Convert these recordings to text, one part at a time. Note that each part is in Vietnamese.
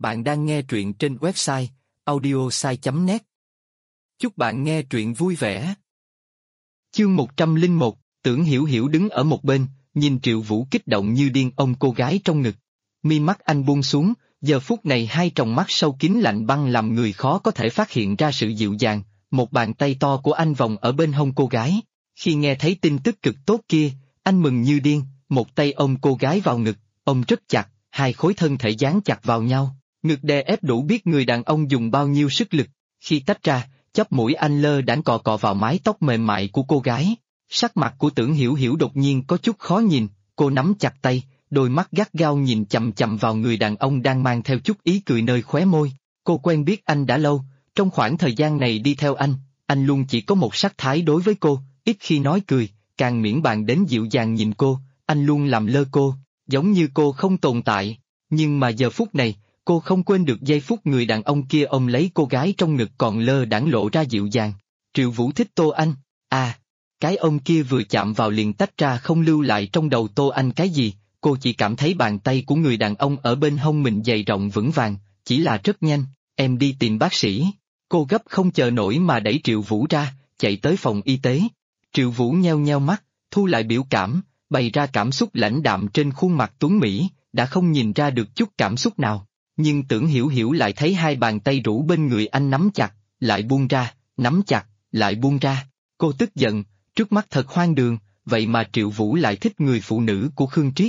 Bạn đang nghe truyện trên website audiosai.net. Chúc bạn nghe truyện vui vẻ. Chương 101, Tưởng Hiểu Hiểu đứng ở một bên, nhìn Triệu Vũ kích động như điên ôm cô gái trong ngực. Mi mắt anh buông xuống, giờ phút này hai tròng mắt sâu kín lạnh băng làm người khó có thể phát hiện ra sự dịu dàng. Một bàn tay to của anh vòng ở bên hông cô gái. Khi nghe thấy tin tức cực tốt kia, anh mừng như điên, một tay ôm cô gái vào ngực, ôm rất chặt, hai khối thân thể dán chặt vào nhau. Ngực đè ép đủ biết người đàn ông dùng bao nhiêu sức lực. Khi tách ra, chóp mũi anh lơ đãng cọ cọ vào mái tóc mềm mại của cô gái. Sắc mặt của Tưởng Hiểu Hiểu đột nhiên có chút khó nhìn, cô nắm chặt tay, đôi mắt gắt gao nhìn chằm chằm vào người đàn ông đang mang theo chút ý cười nơi khóe môi. Cô quen biết anh đã lâu, trong khoảng thời gian này đi theo anh luôn chỉ có một sắc thái đối với cô, ít khi nói cười, càng miễn bàn đến dịu dàng nhìn cô, anh luôn làm lơ cô, giống như cô không tồn tại. Nhưng mà giờ phút này, cô không quên được giây phút người đàn ông kia ôm lấy cô gái trong ngực còn lơ đãng lộ ra dịu dàng. Triệu Vũ thích Tô Anh, cái ôm kia vừa chạm vào liền tách ra không lưu lại trong đầu Tô Anh cái gì, cô chỉ cảm thấy bàn tay của người đàn ông ở bên hông mình dày rộng vững vàng, chỉ là rất nhanh, em đi tìm bác sĩ. Cô gấp không chờ nổi mà đẩy Triệu Vũ ra, chạy tới phòng y tế. Triệu Vũ nheo nheo mắt, thu lại biểu cảm, bày ra cảm xúc lãnh đạm trên khuôn mặt tuấn mỹ, đã không nhìn ra được chút cảm xúc nào. Nhưng Tưởng Hiểu Hiểu lại thấy hai bàn tay rũ bên người anh nắm chặt, lại buông ra, nắm chặt, lại buông ra. Cô tức giận, trước mắt thật hoang đường, vậy mà Triệu Vũ lại thích người phụ nữ của Khương Triết.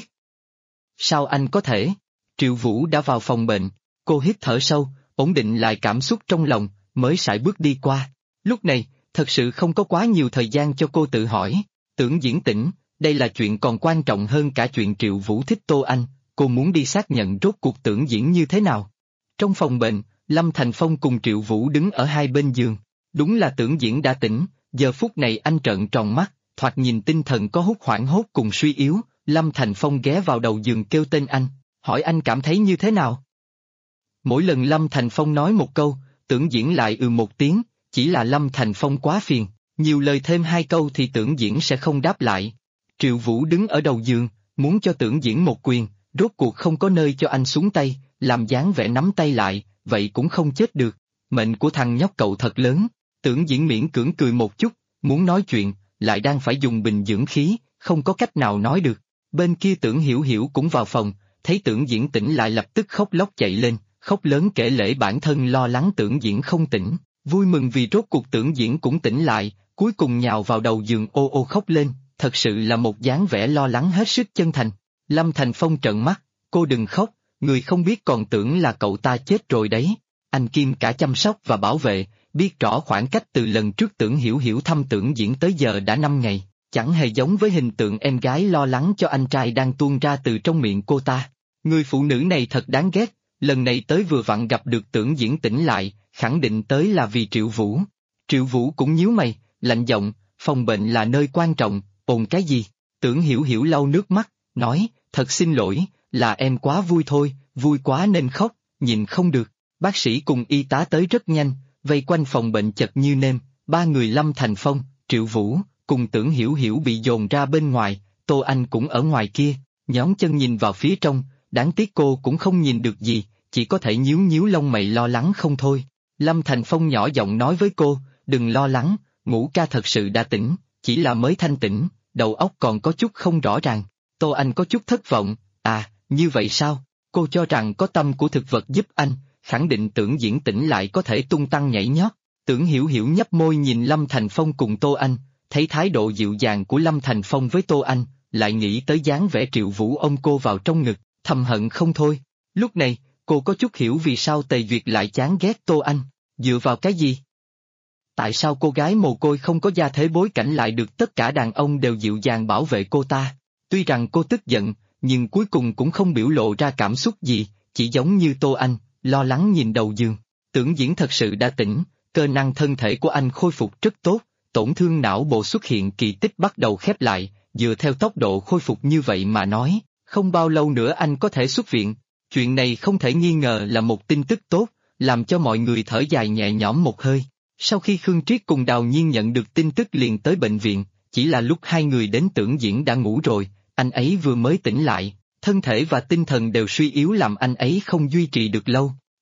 Sao anh có thể? Triệu Vũ đã vào phòng bệnh, cô hít thở sâu, ổn định lại cảm xúc trong lòng, mới sải bước đi qua. Lúc này, thật sự không có quá nhiều thời gian cho cô tự hỏi. Tưởng Diễn tỉnh, đây là chuyện còn quan trọng hơn cả chuyện Triệu Vũ thích Tô Anh, cô muốn đi xác nhận rốt cuộc Tưởng Diễn như thế nào. Trong phòng bệnh, Lâm Thành Phong cùng Triệu Vũ đứng ở hai bên giường. Đúng là Tưởng Diễn đã tỉnh, giờ phút này anh trợn tròn mắt, thoạt nhìn tinh thần có hút hoảng hốt cùng suy yếu. Lâm Thành Phong ghé vào đầu giường kêu tên anh, hỏi anh cảm thấy như thế nào. Mỗi lần Lâm Thành Phong nói một câu, Tưởng Diễn lại một tiếng, chỉ là Lâm Thành Phong quá phiền, nhiều lời thêm hai câu thì Tưởng Diễn sẽ không đáp lại. Triệu Vũ đứng ở đầu giường, muốn cho Tưởng Diễn một quyền, rốt cuộc không có nơi cho anh xuống tay, làm dáng vẻ nắm tay lại, vậy cũng không chết được. Mệnh của thằng nhóc cậu thật lớn. Tưởng Diễn miễn cưỡng cười một chút, muốn nói chuyện, lại đang phải dùng bình dưỡng khí, không có cách nào nói được. Bên kia Tưởng Hiểu Hiểu cũng vào phòng, thấy Tưởng Diễn tỉnh lại lập tức khóc lóc chạy lên, khóc lớn kể lể bản thân lo lắng Tưởng Diễn không tỉnh, vui mừng vì rốt cuộc Tưởng Diễn cũng tỉnh lại, cuối cùng nhào vào đầu giường ô ô khóc lên, thật sự là một dáng vẻ lo lắng hết sức chân thành. Lâm Thành Phong trợn mắt, cô đừng khóc, người không biết còn tưởng là cậu ta chết rồi đấy. Anh Kim cả chăm sóc và bảo vệ, biết rõ khoảng cách từ lần trước Tưởng Hiểu Hiểu thăm Tưởng Diễn tới giờ đã 5 ngày, chẳng hề giống với hình tượng em gái lo lắng cho anh trai đang tuôn ra từ trong miệng cô ta. Người phụ nữ này thật đáng ghét, lần này tới vừa vặn gặp được Tưởng Diễn tỉnh lại, khẳng định tới là vì Triệu Vũ. Triệu Vũ cũng nhíu mày, lạnh giọng, phòng bệnh là nơi quan trọng, ồn cái gì? Tưởng Hiểu Hiểu lau nước mắt, nói, thật xin lỗi, là em quá vui thôi, vui quá nên khóc, nhìn không được. Bác sĩ cùng y tá tới rất nhanh, vây quanh phòng bệnh chật như nêm, ba người Lâm Thành Phong, Triệu Vũ, cùng Tưởng Hiểu Hiểu bị dồn ra bên ngoài, Tô Anh cũng ở ngoài kia, nhón chân nhìn vào phía trong, đáng tiếc cô cũng không nhìn được gì, chỉ có thể nhíu nhíu lông mày lo lắng không thôi. Lâm Thành Phong nhỏ giọng nói với cô, đừng lo lắng, Ngũ ca thật sự đã tỉnh, chỉ là mới thanh tỉnh, đầu óc còn có chút không rõ ràng. Tô Anh có chút thất vọng, như vậy sao? Cô cho rằng có tâm của thực vật giúp anh, khẳng định Tưởng Diễn tỉnh lại có thể tung tăng nhảy nhót. Tưởng Hiểu Hiểu nhấp môi nhìn Lâm Thành Phong cùng Tô Anh, thấy thái độ dịu dàng của Lâm Thành Phong với Tô Anh, lại nghĩ tới dáng vẻ Triệu Vũ ôm cô vào trong ngực, thầm hận không thôi. Lúc này, cô có chút hiểu vì sao Tề Duyệt lại chán ghét Tô Anh, dựa vào cái gì? Tại sao cô gái mồ côi không có gia thế bối cảnh lại được tất cả đàn ông đều dịu dàng bảo vệ cô ta? Tuy rằng cô tức giận, nhưng cuối cùng cũng không biểu lộ ra cảm xúc gì, chỉ giống như Tô Anh, lo lắng nhìn đầu giường. Tưởng Diễn thật sự đã tỉnh, cơ năng thân thể của anh khôi phục rất tốt, tổn thương não bộ xuất hiện kỳ tích bắt đầu khép lại, dựa theo tốc độ khôi phục như vậy mà nói, không bao lâu nữa anh có thể xuất viện. Chuyện này không thể nghi ngờ là một tin tức tốt, làm cho mọi người thở dài nhẹ nhõm một hơi. Sau khi Khương Triết cùng Đào Nhiên nhận được tin tức liền tới bệnh viện, chỉ là lúc hai người đến Tưởng Diễn đã ngủ rồi, anh ấy vừa mới tỉnh lại, thân thể và tinh thần đều suy yếu làm anh ấy không duy trì được lâu.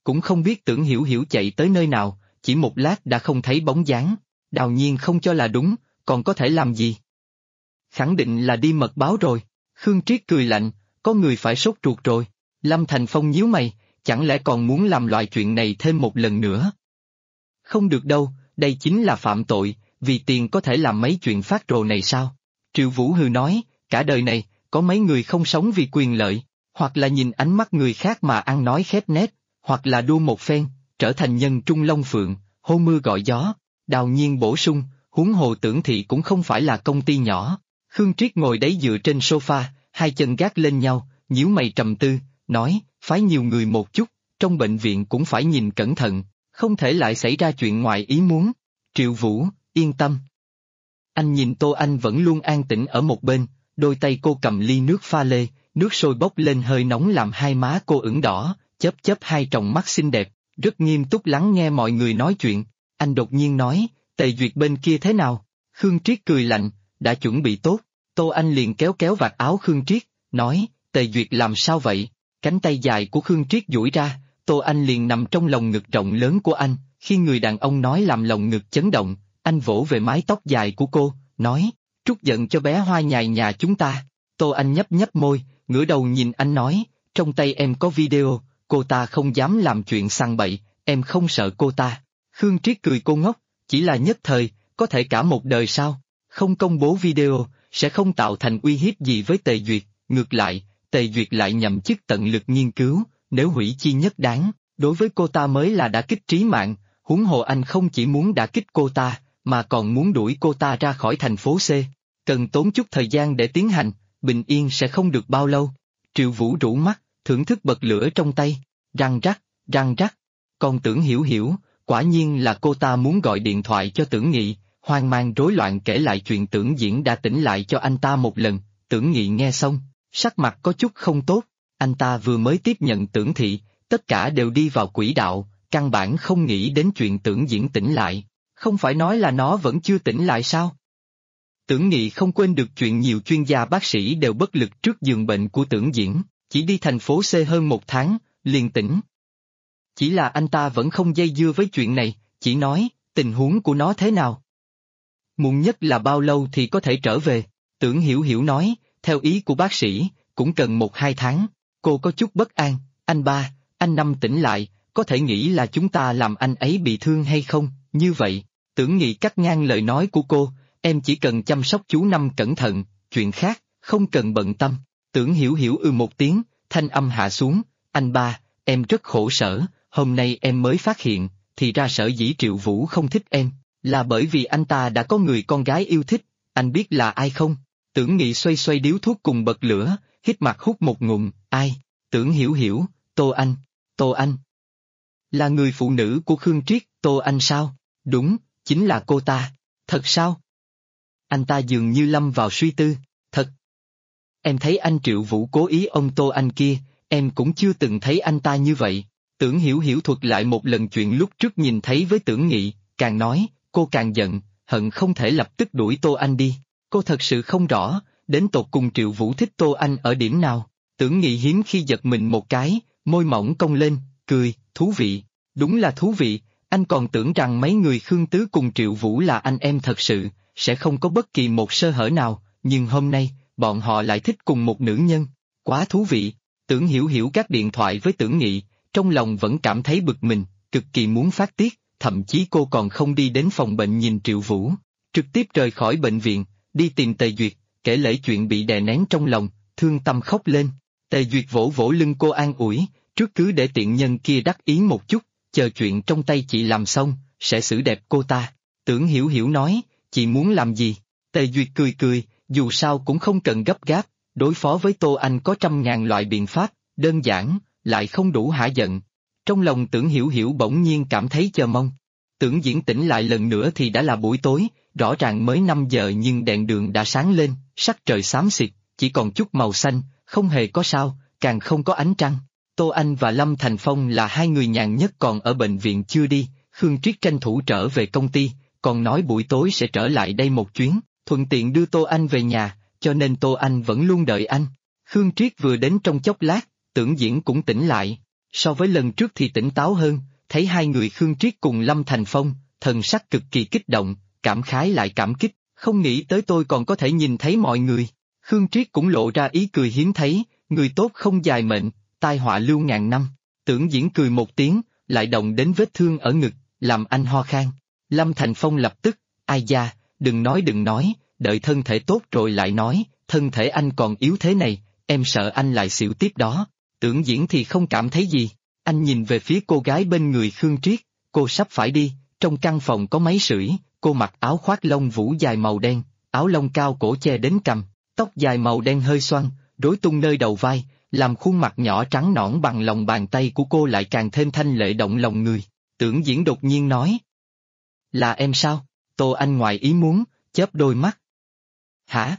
cũng không biết Tưởng Hiểu Hiểu chạy tới nơi nào, chỉ một lát đã không thấy bóng dáng. Đào Nhiên không cho là đúng, còn có thể làm gì? Khẳng định là đi mật báo rồi. Khương Triết cười lạnh, có người phải sốt ruột rồi. Lâm Thành Phong nhíu mày, chẳng lẽ còn muốn làm loại chuyện này thêm một lần nữa? Không được đâu, đây chính là phạm tội, vì tiền có thể làm mấy chuyện phát rồ này sao? Triệu Vũ hừ nói, cả đời này, có mấy người không sống vì quyền lợi, hoặc là nhìn ánh mắt người khác mà ăn nói khép nép, hoặc là đua một phen, trở thành nhân trung long phượng, hô mưa gọi gió. Đào Nhiên bổ sung, huống hồ Tưởng thị cũng không phải là công ty nhỏ. Khương Triết ngồi đấy dựa trên sofa, hai chân gác lên nhau, nhíu mày trầm tư, nói, phái nhiều người một chút, trong bệnh viện cũng phải nhìn cẩn thận, không thể lại xảy ra chuyện ngoài ý muốn. Triệu Vũ, yên tâm. Anh nhìn Tô Anh vẫn luôn an tĩnh ở một bên, đôi tay cô cầm ly nước pha lê, nước sôi bốc lên hơi nóng làm hai má cô ửng đỏ, chớp chớp hai tròng mắt xinh đẹp, rất nghiêm túc lắng nghe mọi người nói chuyện. Anh đột nhiên nói, Tề Duyệt bên kia thế nào? Khương Triết cười lạnh, đã chuẩn bị tốt. Tô Anh liền kéo kéo vạt áo Khương Triết, nói, Tề Duyệt làm sao vậy? Cánh tay dài của Khương Triết duỗi ra, Tô Anh liền nằm trong lồng ngực rộng lớn của anh, khi người đàn ông nói làm lồng ngực chấn động, anh vỗ về mái tóc dài của cô, nói, trút giận cho bé Hoa nhài nhà chúng ta. Tô Anh nhấp nhấp môi, ngửa đầu nhìn anh nói, trong tay em có video, cô ta không dám làm chuyện sằng bậy, em không sợ cô ta. Khương Triết cười cô ngốc, chỉ là nhất thời, có thể cả một đời sao? Không công bố video, sẽ không tạo thành uy hiếp gì với Tề Duyệt, ngược lại, Tề Duyệt lại nhậm chức tận lực nghiên cứu, nếu hủy chi nhất đáng, đối với cô ta mới là đả kích trí mạng, huống hồ anh không chỉ muốn đả kích cô ta, mà còn muốn đuổi cô ta ra khỏi thành phố C. Cần tốn chút thời gian để tiến hành, bình yên sẽ không được bao lâu. Triệu Vũ rũ mắt, thưởng thức bật lửa trong tay, răng rắc, còn Tưởng Hiểu Hiểu, quả nhiên là cô ta muốn gọi điện thoại cho Tưởng Nghị, hoang mang rối loạn kể lại chuyện Tưởng Diễn đã tỉnh lại cho anh ta một lần. Tưởng Nghị nghe xong, sắc mặt có chút không tốt, anh ta vừa mới tiếp nhận Tưởng thị, tất cả đều đi vào quỹ đạo, căn bản không nghĩ đến chuyện Tưởng Diễn tỉnh lại, không phải nói là nó vẫn chưa tỉnh lại sao? Tưởng Nghị không quên được chuyện nhiều chuyên gia bác sĩ đều bất lực trước giường bệnh của Tưởng Diễn, chỉ đi thành phố C hơn một tháng, liền tỉnh. Chỉ là anh ta vẫn không dây dưa với chuyện này, chỉ nói, tình huống của nó thế nào? Muộn nhất là bao lâu thì có thể trở về? Tưởng Hiểu Hiểu nói, theo ý của bác sĩ, cũng cần 1-2 tháng. Cô có chút bất an, anh ba, anh Năm tỉnh lại, có thể nghĩ là chúng ta làm anh ấy bị thương hay không? Như vậy, Tưởng Nghị cắt ngang lời nói của cô, em chỉ cần chăm sóc chú Năm cẩn thận, chuyện khác, không cần bận tâm. Tưởng Hiểu Hiểu một tiếng, thanh âm hạ xuống, anh ba, em rất khổ sở, hôm nay em mới phát hiện, thì ra sở dĩ Triệu Vũ không thích em, là bởi vì anh ta đã có người con gái yêu thích, anh biết là ai không? Tưởng Nghị xoay xoay điếu thuốc cùng bật lửa, hít mặt hút một ngụm, ai? Tưởng Hiểu Hiểu, Tô Anh. Là người phụ nữ của Khương Triết, Tô Anh sao? Đúng, chính là cô ta. Thật sao? Anh ta dường như lâm vào suy tư, thật. Em thấy anh Triệu Vũ cố ý ông Tô Anh kia, em cũng chưa từng thấy anh ta như vậy. Tưởng Hiểu Hiểu thuật lại một lần chuyện lúc trước nhìn thấy với Tưởng Nghị, càng nói, cô càng giận, hận không thể lập tức đuổi Tô Anh đi. Cô thật sự không rõ, đến tột cùng Triệu Vũ thích Tô Anh ở điểm nào. Tưởng Nghị hiếm khi giật mình một cái, môi mỏng cong lên, cười, thú vị, đúng là thú vị, anh còn tưởng rằng mấy người Khương Tứ cùng Triệu Vũ là anh em thật sự, sẽ không có bất kỳ một sơ hở nào, nhưng hôm nay, bọn họ lại thích cùng một nữ nhân, quá thú vị. Tưởng Hiểu Hiểu gác điện thoại với Tưởng Nghị, trong lòng vẫn cảm thấy bực mình, cực kỳ muốn phát tiết, thậm chí cô còn không đi đến phòng bệnh nhìn Triệu Vũ, trực tiếp rời khỏi bệnh viện, đi tìm Tề Duyệt, kể lể chuyện bị đè nén trong lòng, thương tâm khóc lên. Tề Duyệt vỗ vỗ lưng cô an ủi, trước cứ để tiện nhân kia đắc ý một chút, chờ chuyện trong tay chị làm xong, sẽ xử đẹp cô ta. Tưởng Hiểu Hiểu nói, chị muốn làm gì? Tề Duyệt cười cười, dù sao cũng không cần gấp gáp, đối phó với Tô Anh có 100.000 loại biện pháp, đơn giản, lại không đủ hả giận. Trong lòng Tưởng Hiểu Hiểu bỗng nhiên cảm thấy chờ mong. Tưởng Diễn tỉnh lại lần nữa thì đã là buổi tối, rõ ràng mới 5 giờ nhưng đèn đường đã sáng lên, sắc trời xám xịt, chỉ còn chút màu xanh, không hề có sao, càng không có ánh trăng. Tô Anh và Lâm Thành Phong là hai người nhàn nhất còn ở bệnh viện chưa đi, Khương Triết tranh thủ trở về công ty, còn nói buổi tối sẽ trở lại đây một chuyến, thuận tiện đưa Tô Anh về nhà, cho nên Tô Anh vẫn luôn đợi anh. Khương Triết vừa đến trong chốc lát, Tưởng Diễn cũng tỉnh lại. So với lần trước thì tỉnh táo hơn, thấy hai người Khương Triết cùng Lâm Thành Phong, thần sắc cực kỳ kích động, cảm khái lại cảm kích, không nghĩ tới tôi còn có thể nhìn thấy mọi người. Khương Triết cũng lộ ra ý cười hiếm thấy, người tốt không dài mệnh, tai họa lưu ngàn năm. Tưởng Diễn cười một tiếng, lại động đến vết thương ở ngực, làm anh ho khan. Lâm Thành Phong lập tức, ai da, đừng nói, đợi thân thể tốt rồi lại nói, thân thể anh còn yếu thế này, em sợ anh lại xỉu tiếp đó. Tưởng Diễn thì không cảm thấy gì, anh nhìn về phía cô gái bên người Khương Triết, cô sắp phải đi, trong căn phòng có máy sưởi, cô mặc áo khoác lông vũ dài màu đen, áo lông cao cổ che đến cằm, tóc dài màu đen hơi xoăn, rối tung nơi đầu vai, làm khuôn mặt nhỏ trắng nõn bằng lòng bàn tay của cô lại càng thêm thanh lệ động lòng người. Tưởng Diễn đột nhiên nói. Là em sao? Tô Anh ngoài ý muốn, chớp đôi mắt. Hả?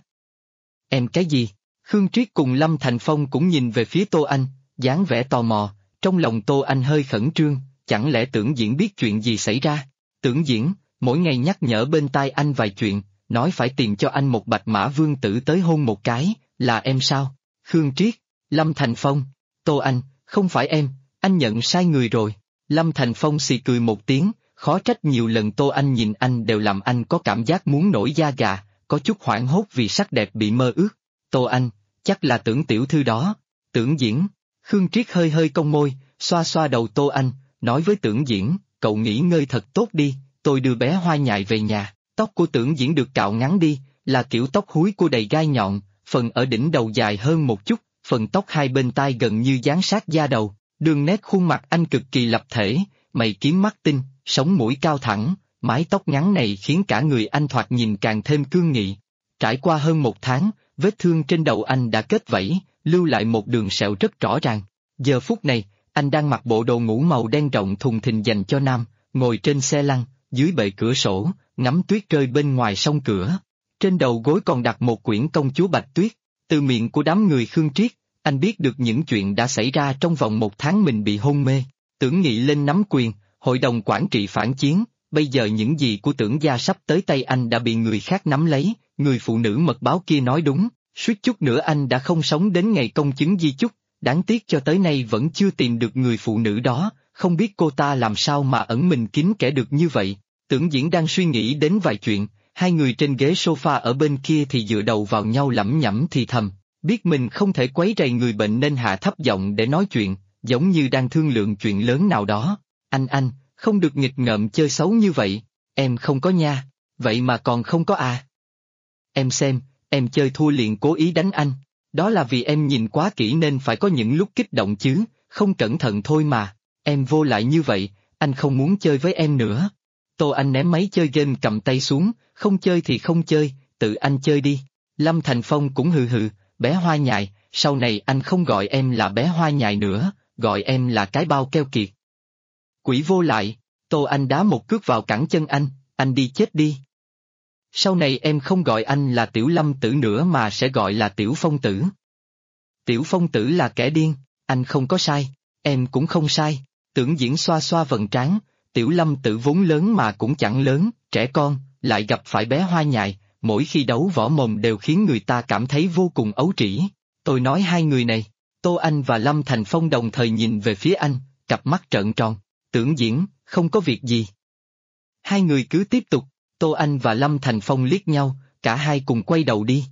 Em cái gì? Khương Triết cùng Lâm Thành Phong cũng nhìn về phía Tô Anh, dáng vẻ tò mò, trong lòng Tô Anh hơi khẩn trương, chẳng lẽ Tưởng Diễn biết chuyện gì xảy ra? Tưởng Diễn, mỗi ngày nhắc nhở bên tai anh vài chuyện, nói phải tìm cho anh một bạch mã vương tử tới hôn một cái, là em sao? Khương Triết, Lâm Thành Phong, Tô Anh, không phải em, anh nhận sai người rồi. Lâm Thành Phong xì cười một tiếng, khó trách nhiều lần Tô Anh nhìn anh đều làm anh có cảm giác muốn nổi da gà, có chút hoảng hốt vì sắc đẹp bị mơ ước. Tô Anh, chắc là Tưởng tiểu thư đó. Tưởng Diễn, Khương Triết hơi hơi cong môi, xoa xoa đầu Tô Anh, nói với Tưởng Diễn, cậu nghỉ ngơi thật tốt đi, tôi đưa bé Hoa Nhài về nhà. Tóc của Tưởng Diễn được cạo ngắn đi, là kiểu tóc húi của đầy gai nhọn, phần ở đỉnh đầu dài hơn một chút, phần tóc hai bên tai gần như dán sát da đầu, đường nét khuôn mặt anh cực kỳ lập thể, mày kiếm mắt tinh, sống mũi cao thẳng, mái tóc ngắn này khiến cả người anh thoạt nhìn càng thêm cương nghị. Trải qua hơn một tháng, vết thương trên đầu anh đã kết vảy, lưu lại một đường sẹo rất rõ ràng. Giờ phút này, anh đang mặc bộ đồ ngủ màu đen rộng thùng thình dành cho nam, ngồi trên xe lăn, dưới bệ cửa sổ, ngắm tuyết rơi bên ngoài song cửa. Trên đầu gối còn đặt một quyển công chúa Bạch Tuyết. Từ miệng của đám người Khương Triết, anh biết được những chuyện đã xảy ra trong vòng một tháng mình bị hôn mê. Tưởng Nghị lên nắm quyền, hội đồng quản trị phản chiến, bây giờ những gì của Tưởng gia sắp tới tay anh đã bị người khác nắm lấy, người phụ nữ mật báo kia nói đúng, suýt chút nữa anh đã không sống đến ngày công chứng di chúc, đáng tiếc cho tới nay vẫn chưa tìm được người phụ nữ đó, không biết cô ta làm sao mà ẩn mình kín kẽ được như vậy. Tưởng Diễn đang suy nghĩ đến vài chuyện, hai người trên ghế sofa ở bên kia thì dựa đầu vào nhau lẩm nhẩm thì thầm, biết mình không thể quấy rầy người bệnh nên hạ thấp giọng để nói chuyện, giống như đang thương lượng chuyện lớn nào đó. Anh, không được nghịch ngợm chơi xấu như vậy, em không có nha, vậy mà còn không có à. Em xem, em chơi thua liền cố ý đánh anh, đó là vì em nhìn quá kỹ nên phải có những lúc kích động chứ, không cẩn thận thôi mà, em vô lại như vậy, anh không muốn chơi với em nữa. Tô Anh ném máy chơi game cầm tay xuống, không chơi thì không chơi, tự anh chơi đi. Lâm Thành Phong cũng hừ hừ, bé Hoa Nhài, sau này anh không gọi em là bé Hoa Nhài nữa, gọi em là cái bao keo kiệt. Quỷ vô lại, Tô Anh đá một cước vào cẳng chân anh đi chết đi. Sau này em không gọi anh là Tiểu Lâm Tử nữa mà sẽ gọi là Tiểu Phong Tử. Tiểu Phong Tử là kẻ điên, anh không có sai, em cũng không sai. Tưởng Diễn xoa xoa vầng trán, Tiểu Lâm Tử vốn lớn mà cũng chẳng lớn, trẻ con, lại gặp phải bé Hoa Nhài, mỗi khi đấu võ mồm đều khiến người ta cảm thấy vô cùng ấu trĩ. Tôi nói hai người này, Tô Anh và Lâm Thành Phong đồng thời nhìn về phía anh, cặp mắt trợn tròn. Tưởng Diễn, không có việc gì. Hai người cứ tiếp tục, Tô Anh và Lâm Thành Phong liếc nhau, cả hai cùng quay đầu đi.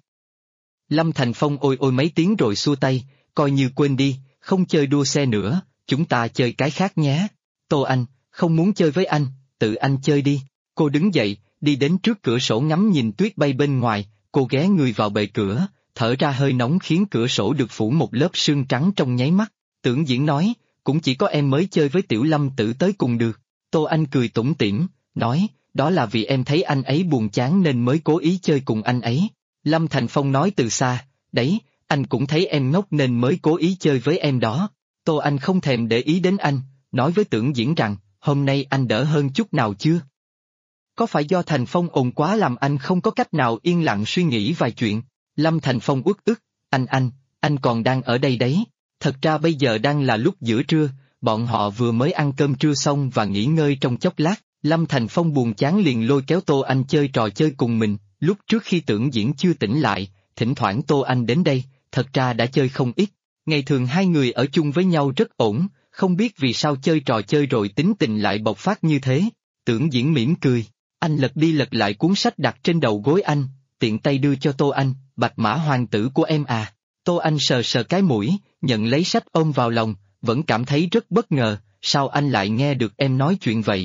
Lâm Thành Phong ôi ôi mấy tiếng rồi xua tay, coi như quên đi, không chơi đua xe nữa, chúng ta chơi cái khác nhé. Tô Anh, không muốn chơi với anh, tự anh chơi đi. Cô đứng dậy, đi đến trước cửa sổ ngắm nhìn tuyết bay bên ngoài, cô ghé người vào bệ cửa, thở ra hơi nóng khiến cửa sổ được phủ một lớp sương trắng trong nháy mắt. Tưởng Diễn nói, cũng chỉ có em mới chơi với Tiểu Lâm Tử tới cùng được. Tô Anh cười tủm tỉm, nói, đó là vì em thấy anh ấy buồn chán nên mới cố ý chơi cùng anh ấy. Lâm Thành Phong nói từ xa, đấy, anh cũng thấy em ngốc nên mới cố ý chơi với em đó. Tô Anh không thèm để ý đến anh, nói với Tưởng Diễn rằng, hôm nay anh đỡ hơn chút nào chưa? Có phải do Thành Phong ồn quá làm anh không có cách nào yên lặng suy nghĩ vài chuyện? Lâm Thành Phong uất ức, anh còn đang ở đây đấy. Thật ra bây giờ đang là lúc giữa trưa, bọn họ vừa mới ăn cơm trưa xong và nghỉ ngơi trong chốc lát. Lâm Thành Phong buồn chán liền lôi kéo Tô Anh chơi trò chơi cùng mình, lúc trước khi Tưởng Diễn chưa tỉnh lại, thỉnh thoảng Tô Anh đến đây, thật ra đã chơi không ít. Ngày thường hai người ở chung với nhau rất ổn, không biết vì sao chơi trò chơi rồi tính tình lại bộc phát như thế. Tưởng Diễn mỉm cười, anh lật đi lật lại cuốn sách đặt trên đầu gối anh, tiện tay đưa cho Tô Anh, Bạch Mã Hoàng tử của em à. Tô Anh sờ sờ cái mũi, nhận lấy sách ôm vào lòng, vẫn cảm thấy rất bất ngờ, sao anh lại nghe được em nói chuyện vậy?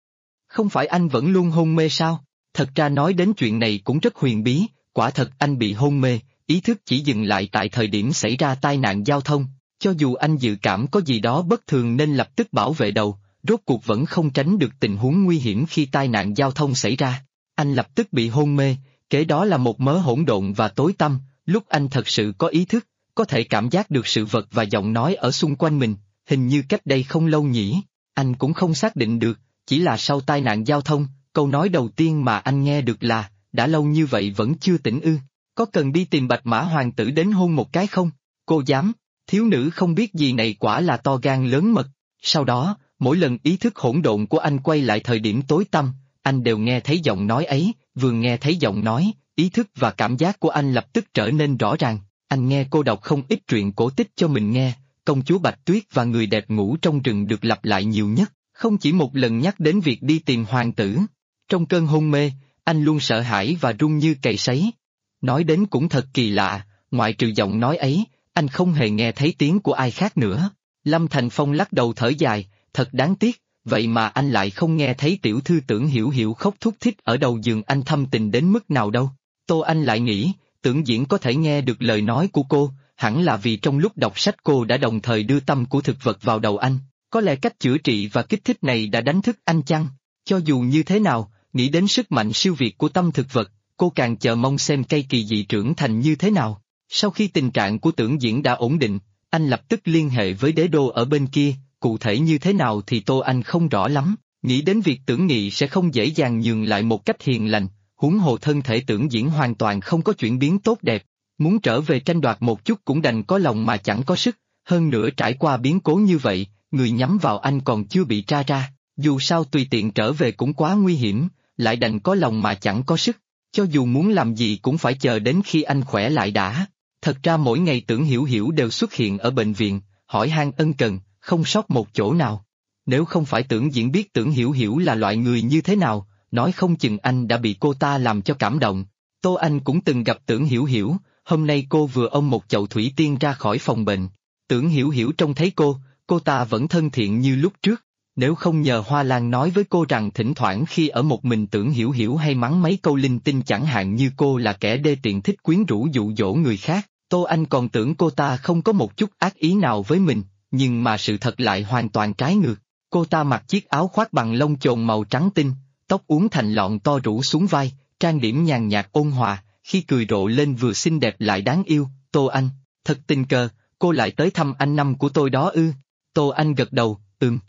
Không phải anh vẫn luôn hôn mê sao? Thật ra nói đến chuyện này cũng rất huyền bí, quả thật anh bị hôn mê, ý thức chỉ dừng lại tại thời điểm xảy ra tai nạn giao thông, cho dù anh dự cảm có gì đó bất thường nên lập tức bảo vệ đầu, rốt cuộc vẫn không tránh được tình huống nguy hiểm khi tai nạn giao thông xảy ra. Anh lập tức bị hôn mê, kế đó là một mớ hỗn độn và tối tăm, lúc anh thật sự có ý thức, có thể cảm giác được sự vật và giọng nói ở xung quanh mình, hình như cách đây không lâu nhỉ, anh cũng không xác định được, chỉ là sau tai nạn giao thông, câu nói đầu tiên mà anh nghe được là, đã lâu như vậy vẫn chưa tỉnh ư, có cần đi tìm Bạch Mã Hoàng tử đến hôn một cái không? Cô dám, thiếu nữ không biết gì này quả là to gan lớn mật. Sau đó, mỗi lần ý thức hỗn độn của anh quay lại thời điểm tối tăm, anh đều nghe thấy giọng nói ấy, vừa nghe thấy giọng nói, ý thức và cảm giác của anh lập tức trở nên rõ ràng. Anh nghe cô đọc không ít truyện cổ tích cho mình nghe, công chúa Bạch Tuyết và người đẹp ngủ trong rừng được lặp lại nhiều nhất, không chỉ một lần nhắc đến việc đi tìm hoàng tử. Trong cơn hôn mê, anh luôn sợ hãi và run như cầy sấy. Nói đến cũng thật kỳ lạ, ngoại trừ giọng nói ấy, anh không hề nghe thấy tiếng của ai khác nữa. Lâm Thành Phong lắc đầu thở dài, thật đáng tiếc, vậy mà anh lại không nghe thấy tiểu thư Tưởng Hiểu Hiểu khóc thút thít ở đầu giường anh thâm tình đến mức nào đâu. Tô Anh lại nghĩ, Tưởng Diễn có thể nghe được lời nói của cô, hẳn là vì trong lúc đọc sách cô đã đồng thời đưa tâm của thực vật vào đầu anh, có lẽ cách chữa trị và kích thích này đã đánh thức anh chăng? Cho dù như thế nào, nghĩ đến sức mạnh siêu việt của tâm thực vật, cô càng chờ mong xem cây kỳ dị trưởng thành như thế nào. Sau khi tình trạng của Tưởng Diễn đã ổn định, anh lập tức liên hệ với đế đô ở bên kia, cụ thể như thế nào thì Tô Anh không rõ lắm, nghĩ đến việc Tưởng Nghị sẽ không dễ dàng nhường lại một cách hiền lành, huống hồ thân thể Tưởng Diễn hoàn toàn không có chuyển biến tốt đẹp, muốn trở về tranh đoạt một chút cũng đành có lòng mà chẳng có sức, hơn nữa trải qua biến cố như vậy, người nhắm vào anh còn chưa bị tra ra, dù sao tùy tiện trở về cũng quá nguy hiểm, lại đành có lòng mà chẳng có sức, cho dù muốn làm gì cũng phải chờ đến khi anh khỏe lại đã. Thật ra mỗi ngày Tưởng Hiểu Hiểu đều xuất hiện ở bệnh viện, hỏi han ân cần, không sót một chỗ nào. Nếu không phải Tưởng Diễn biết Tưởng Hiểu Hiểu là loại người như thế nào, nói không chừng anh đã bị cô ta làm cho cảm động. Tô Anh cũng từng gặp Tưởng Hiểu Hiểu, hôm nay cô vừa ôm một chậu thủy tiên ra khỏi phòng bệnh. Tưởng Hiểu Hiểu trông thấy cô ta vẫn thân thiện như lúc trước. Nếu không nhờ Hoa Lan nói với cô rằng thỉnh thoảng khi ở một mình Tưởng Hiểu Hiểu hay mắng mấy câu linh tinh chẳng hạn như cô là kẻ đê tiện thích quyến rũ dụ dỗ người khác, Tô Anh còn tưởng cô ta không có một chút ác ý nào với mình, nhưng mà sự thật lại hoàn toàn trái ngược. Cô ta mặc chiếc áo khoác bằng lông chồn màu trắng tinh, tóc uốn thành lọn to rủ xuống vai, trang điểm nhàn nhạt ôn hòa, khi cười rộ lên vừa xinh đẹp lại đáng yêu. Tô Anh, thật tình cờ, cô lại tới thăm anh năm của tôi đó ư? Tô Anh gật đầu,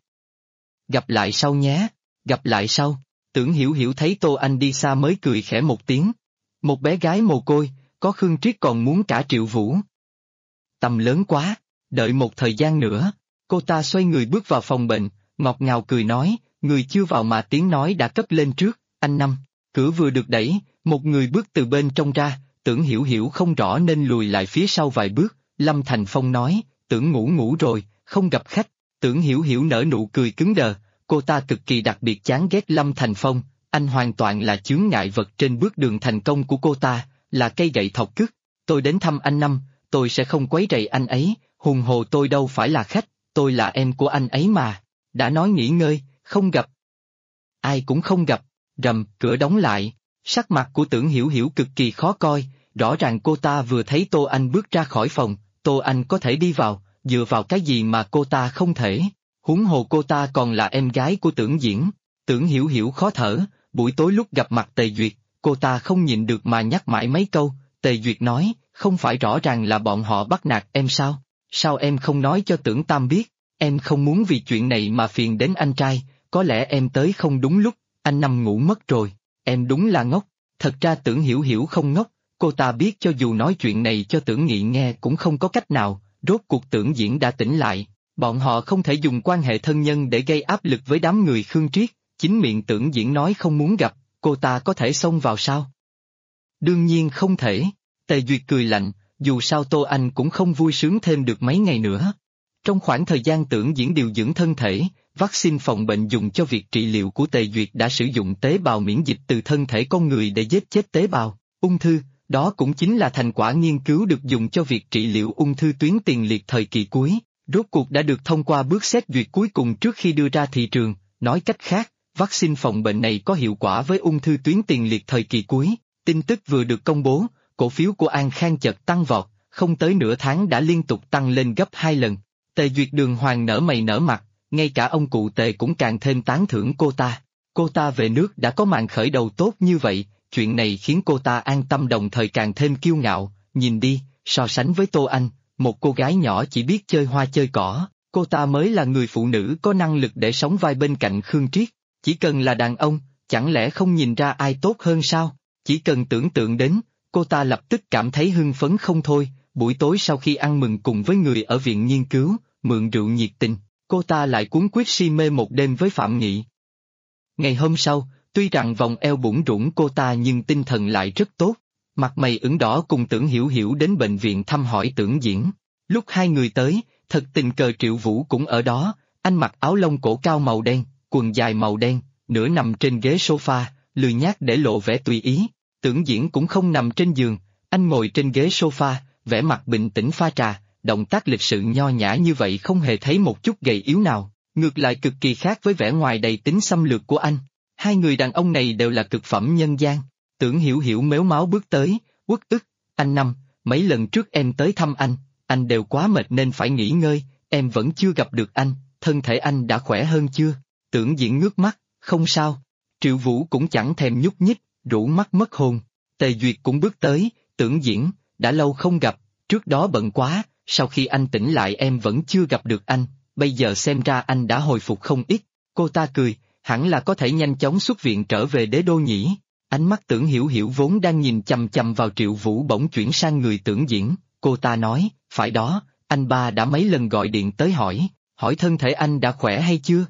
Gặp lại sau nhé, gặp lại sau. Tưởng Hiểu Hiểu thấy Tô Anh đi xa mới cười khẽ một tiếng. Một bé gái mồ côi, có Khương Triết còn muốn cả Triệu Vũ. Tâm lớn quá, đợi một thời gian nữa. Cô ta xoay người bước vào phòng bệnh, ngọt ngào cười nói, người chưa vào mà tiếng nói đã cất lên trước, anh Năm. Cửa vừa được đẩy, một người bước từ bên trong ra, Tưởng Hiểu Hiểu không rõ nên lùi lại phía sau vài bước, Lâm Thành Phong nói, Tưởng ngủ rồi, không gặp khách. Tưởng Hiểu Hiểu nở nụ cười cứng đờ, cô ta cực kỳ đặc biệt chán ghét Lâm Thành Phong, anh hoàn toàn là chướng ngại vật trên bước đường thành công của cô ta, là cây gậy thọc cứt. Tôi đến thăm anh Năm, tôi sẽ không quấy rầy anh ấy, huống hồ tôi đâu phải là khách, tôi là em của anh ấy mà. Đã nói nghỉ ngơi, không gặp. Ai cũng không gặp, cửa đóng lại, sắc mặt của Tưởng Hiểu Hiểu cực kỳ khó coi, rõ ràng cô ta vừa thấy Tô Anh bước ra khỏi phòng, Tô Anh có thể đi vào, dựa vào cái gì mà cô ta không thể, huống hồ cô ta còn là em gái của Tưởng Diễn. Tưởng Hiểu Hiểu khó thở, buổi tối lúc gặp mặt Tề Duyệt, cô ta không nhịn được mà nhắc mãi mấy câu, Tề Duyệt nói, không phải rõ ràng là bọn họ bắt nạt em sao? Sao em không nói cho Tưởng Tam biết, em không muốn vì chuyện này mà phiền đến anh trai, có lẽ em tới không đúng lúc, anh Năm ngủ mất rồi, em đúng là ngốc. Thật ra Tưởng Hiểu Hiểu không ngốc, cô ta biết cho dù nói chuyện này cho Tưởng Nghị nghe cũng không có cách nào, rốt cuộc Tưởng Diễn đã tỉnh lại, bọn họ không thể dùng quan hệ thân nhân để gây áp lực với đám người Khương Triết, chính miệng Tưởng Diễn nói không muốn gặp, cô ta có thể xông vào sao? Đương nhiên không thể. Tề Duyệt cười lạnh, dù sao Tô Anh cũng không vui sướng thêm được mấy ngày nữa. Trong khoảng thời gian Tưởng Diễn điều dưỡng thân thể, vaccine phòng bệnh dùng cho việc trị liệu của Tề Duyệt đã sử dụng tế bào miễn dịch từ thân thể con người để giết chết tế bào ung thư, đó cũng chính là thành quả nghiên cứu được dùng cho việc trị liệu ung thư tuyến tiền liệt thời kỳ cuối, rốt cuộc đã được thông qua bước xét duyệt cuối cùng trước khi đưa ra thị trường, nói cách khác, vaccine phòng bệnh này có hiệu quả với ung thư tuyến tiền liệt thời kỳ cuối. Tin tức vừa được công bố, cổ phiếu của An Khang chợt tăng vọt, không tới nửa tháng đã liên tục tăng lên gấp 2 lần. Tề Duyệt đường hoàng nở mày nở mặt, ngay cả ông cụ Tề cũng càng thêm tán thưởng cô ta. Cô ta về nước đã có màn khởi đầu tốt như vậy, chuyện này khiến cô ta an tâm đồng thời càng thêm kiêu ngạo, nhìn đi, so sánh với Tô Anh, một cô gái nhỏ chỉ biết chơi hoa chơi cỏ, cô ta mới là người phụ nữ có năng lực để sống vai bên cạnh Khương Triết, chỉ cần là đàn ông, chẳng lẽ không nhìn ra ai tốt hơn sao? Chỉ cần tưởng tượng đến, cô ta lập tức cảm thấy hưng phấn không thôi, buổi tối sau khi ăn mừng cùng với người ở viện nghiên cứu, mượn rượu nhiệt tình, cô ta lại cuốn quyết si mê một đêm với Phạm Nghị. Ngày hôm sau, tuy rằng vòng eo bủn rủn cô ta nhưng tinh thần lại rất tốt, mặt mày ửng đỏ cùng Tưởng Hiểu Hiểu đến bệnh viện thăm hỏi Tưởng Diễn. Lúc hai người tới, thật tình cờ Triệu Vũ cũng ở đó, anh mặc áo lông cổ cao màu đen, quần dài màu đen, nửa nằm trên ghế sofa, lười nhác để lộ vẻ tùy ý. Tưởng Diễn cũng không nằm trên giường, anh ngồi trên ghế sofa, vẻ mặt bình tĩnh pha trà, động tác lịch sự nho nhã như vậy không hề thấy một chút gầy yếu nào, ngược lại cực kỳ khác với vẻ ngoài đầy tính xâm lược của anh. Hai người đàn ông này đều là cực phẩm nhân gian. Tưởng Hiểu Hiểu mếu máo bước tới, uất ức, anh Năm, mấy lần trước em tới thăm anh đều quá mệt nên phải nghỉ ngơi, em vẫn chưa gặp được anh, thân thể anh đã khỏe hơn chưa? Tưởng Diễn ngước mắt, không sao. Triệu Vũ cũng chẳng thèm nhúc nhích, rũ mắt mất hồn. Tề Duyệt cũng bước tới, Tưởng Diễn, đã lâu không gặp, trước đó bận quá, sau khi anh tỉnh lại em vẫn chưa gặp được anh, bây giờ xem ra anh đã hồi phục không ít. Cô ta cười, hẳn là có thể nhanh chóng xuất viện trở về đế đô nhỉ. Ánh mắt Tưởng Hiểu Hiểu vốn đang nhìn chằm chằm vào Triệu Vũ bỗng chuyển sang người Tưởng Diễn, cô ta nói, phải đó, anh ba đã mấy lần gọi điện tới hỏi thân thể anh đã khỏe hay chưa?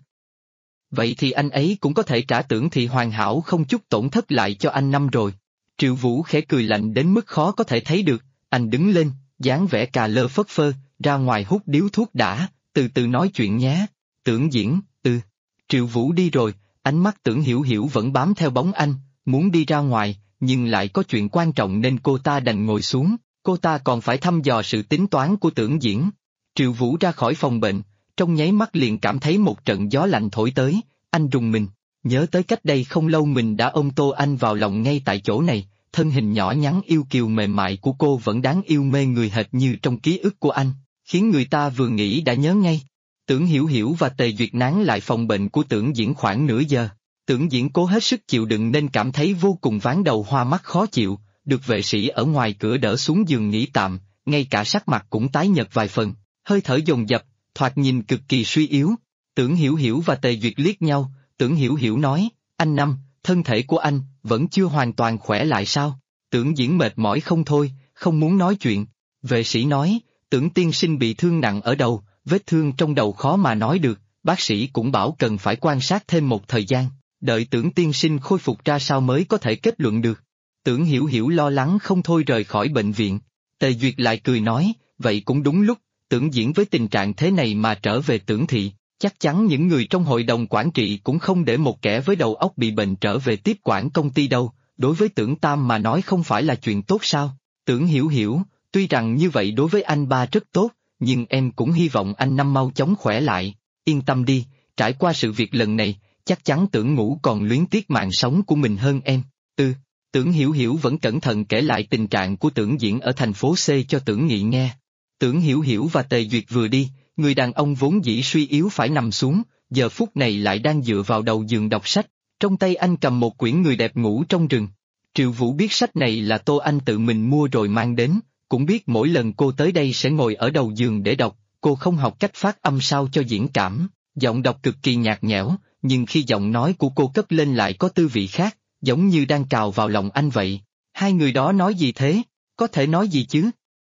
Vậy thì anh ấy cũng có thể trả Tưởng thì hoàn hảo không chút tổn thất lại cho anh Năm rồi. Triệu Vũ khẽ cười lạnh đến mức khó có thể thấy được, anh đứng lên, dáng vẻ cà lơ phất phơ, ra ngoài hút điếu thuốc đã, từ từ nói chuyện nhé. Tưởng Diễn, Triệu Vũ đi rồi, ánh mắt Tưởng Hiểu Hiểu vẫn bám theo bóng anh, muốn đi ra ngoài, nhưng lại có chuyện quan trọng nên cô ta đành ngồi xuống, cô ta còn phải thăm dò sự tính toán của Tưởng Diễn. Triệu Vũ ra khỏi phòng bệnh, trong nháy mắt liền cảm thấy một trận gió lạnh thổi tới, anh rùng mình, nhớ tới cách đây không lâu mình đã ôm Tô Anh vào lòng ngay tại chỗ này, thân hình nhỏ nhắn yêu kiều mềm mại của cô vẫn đáng yêu mê người hệt như trong ký ức của anh, khiến người ta vừa nghĩ đã nhớ ngay. Tưởng Hiểu Hiểu và Tề Duyệt nán lại phòng bệnh của Tưởng Diễn khoảng nửa giờ. Tưởng Diễn cố hết sức chịu đựng nên cảm thấy vô cùng ván đầu hoa mắt khó chịu, được vệ sĩ ở ngoài cửa đỡ xuống giường nghỉ tạm, ngay cả sắc mặt cũng tái nhợt vài phần, hơi thở dồn dập, thoạt nhìn cực kỳ suy yếu. Tưởng Hiểu Hiểu và Tề Duyệt liếc nhau, Tưởng Hiểu Hiểu nói, anh Năm, thân thể của anh vẫn chưa hoàn toàn khỏe lại sao? Tưởng Diễn mệt mỏi không thôi, không muốn nói chuyện. Vệ sĩ nói, Tưởng tiên sinh bị thương nặng ở đầu, vết thương trong đầu khó mà nói được, bác sĩ cũng bảo cần phải quan sát thêm một thời gian, đợi Tưởng tiên sinh khôi phục ra sao mới có thể kết luận được. Tưởng Hiểu Hiểu lo lắng không thôi rời khỏi bệnh viện. Tề Duyệt lại cười nói, vậy cũng đúng lúc, Tưởng Diễn với tình trạng thế này mà trở về Tưởng thị, chắc chắn những người trong hội đồng quản trị cũng không để một kẻ với đầu óc bị bệnh trở về tiếp quản công ty đâu, đối với Tưởng Tam mà nói không phải là chuyện tốt sao? Tưởng Hiểu Hiểu, tuy rằng như vậy đối với anh ba rất tốt, nhưng em cũng hy vọng anh Năm mau chóng khỏe lại, yên tâm đi, trải qua sự việc lần này, chắc chắn Tưởng Ngũ còn luyến tiếc mạng sống của mình hơn em. Tưởng Hiểu Hiểu vẫn cẩn thận kể lại tình trạng của Tưởng Diễn ở thành phố C cho Tưởng Nghị nghe. Tưởng Hiểu Hiểu và Tề Duyệt vừa đi, người đàn ông vốn dĩ suy yếu phải nằm xuống, giờ phút này lại đang dựa vào đầu giường đọc sách, trong tay anh cầm một quyển Người đẹp ngủ trong rừng. Triệu Vũ biết sách này là Tô Anh tự mình mua rồi mang đến, cũng biết mỗi lần cô tới đây sẽ ngồi ở đầu giường để đọc, cô không học cách phát âm sao cho diễn cảm, giọng đọc cực kỳ nhạt nhẽo, nhưng khi giọng nói của cô cất lên lại có tư vị khác, giống như đang cào vào lòng anh vậy. Hai người đó nói gì thế? Có thể nói gì chứ?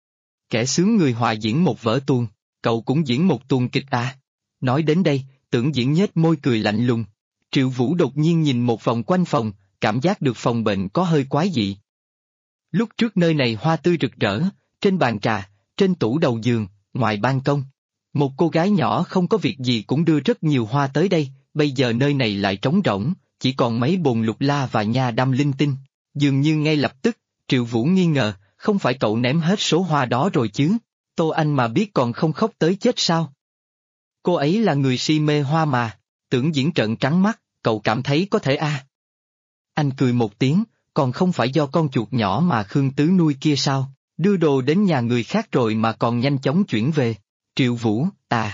Kẻ sướng người họa diễn một vở tuồng, cậu cũng diễn một tuồng kịch à? Nói đến đây, Tưởng Diễn nhếch môi cười lạnh lùng. Triệu Vũ đột nhiên nhìn một vòng quanh phòng, cảm giác được phòng bệnh có hơi quái dị. Lúc trước nơi này hoa tươi rực rỡ, trên bàn trà, trên tủ đầu giường, ngoài ban công. Một cô gái nhỏ không có việc gì cũng đưa rất nhiều hoa tới đây, bây giờ nơi này lại trống rỗng, chỉ còn mấy bồn lục la và nha đam linh tinh. Dường như ngay lập tức, Triệu Vũ nghi ngờ, không phải cậu ném hết số hoa đó rồi chứ? Tô Anh mà biết còn không khóc tới chết sao? Cô ấy là người si mê hoa mà, tưởng diễn trợn trắng mắt, cậu cảm thấy có thể à? Anh cười một tiếng, còn không phải do con chuột nhỏ mà Khương Tứ nuôi kia sao? Đưa đồ đến nhà người khác rồi mà còn nhanh chóng chuyển về. Triệu Vũ,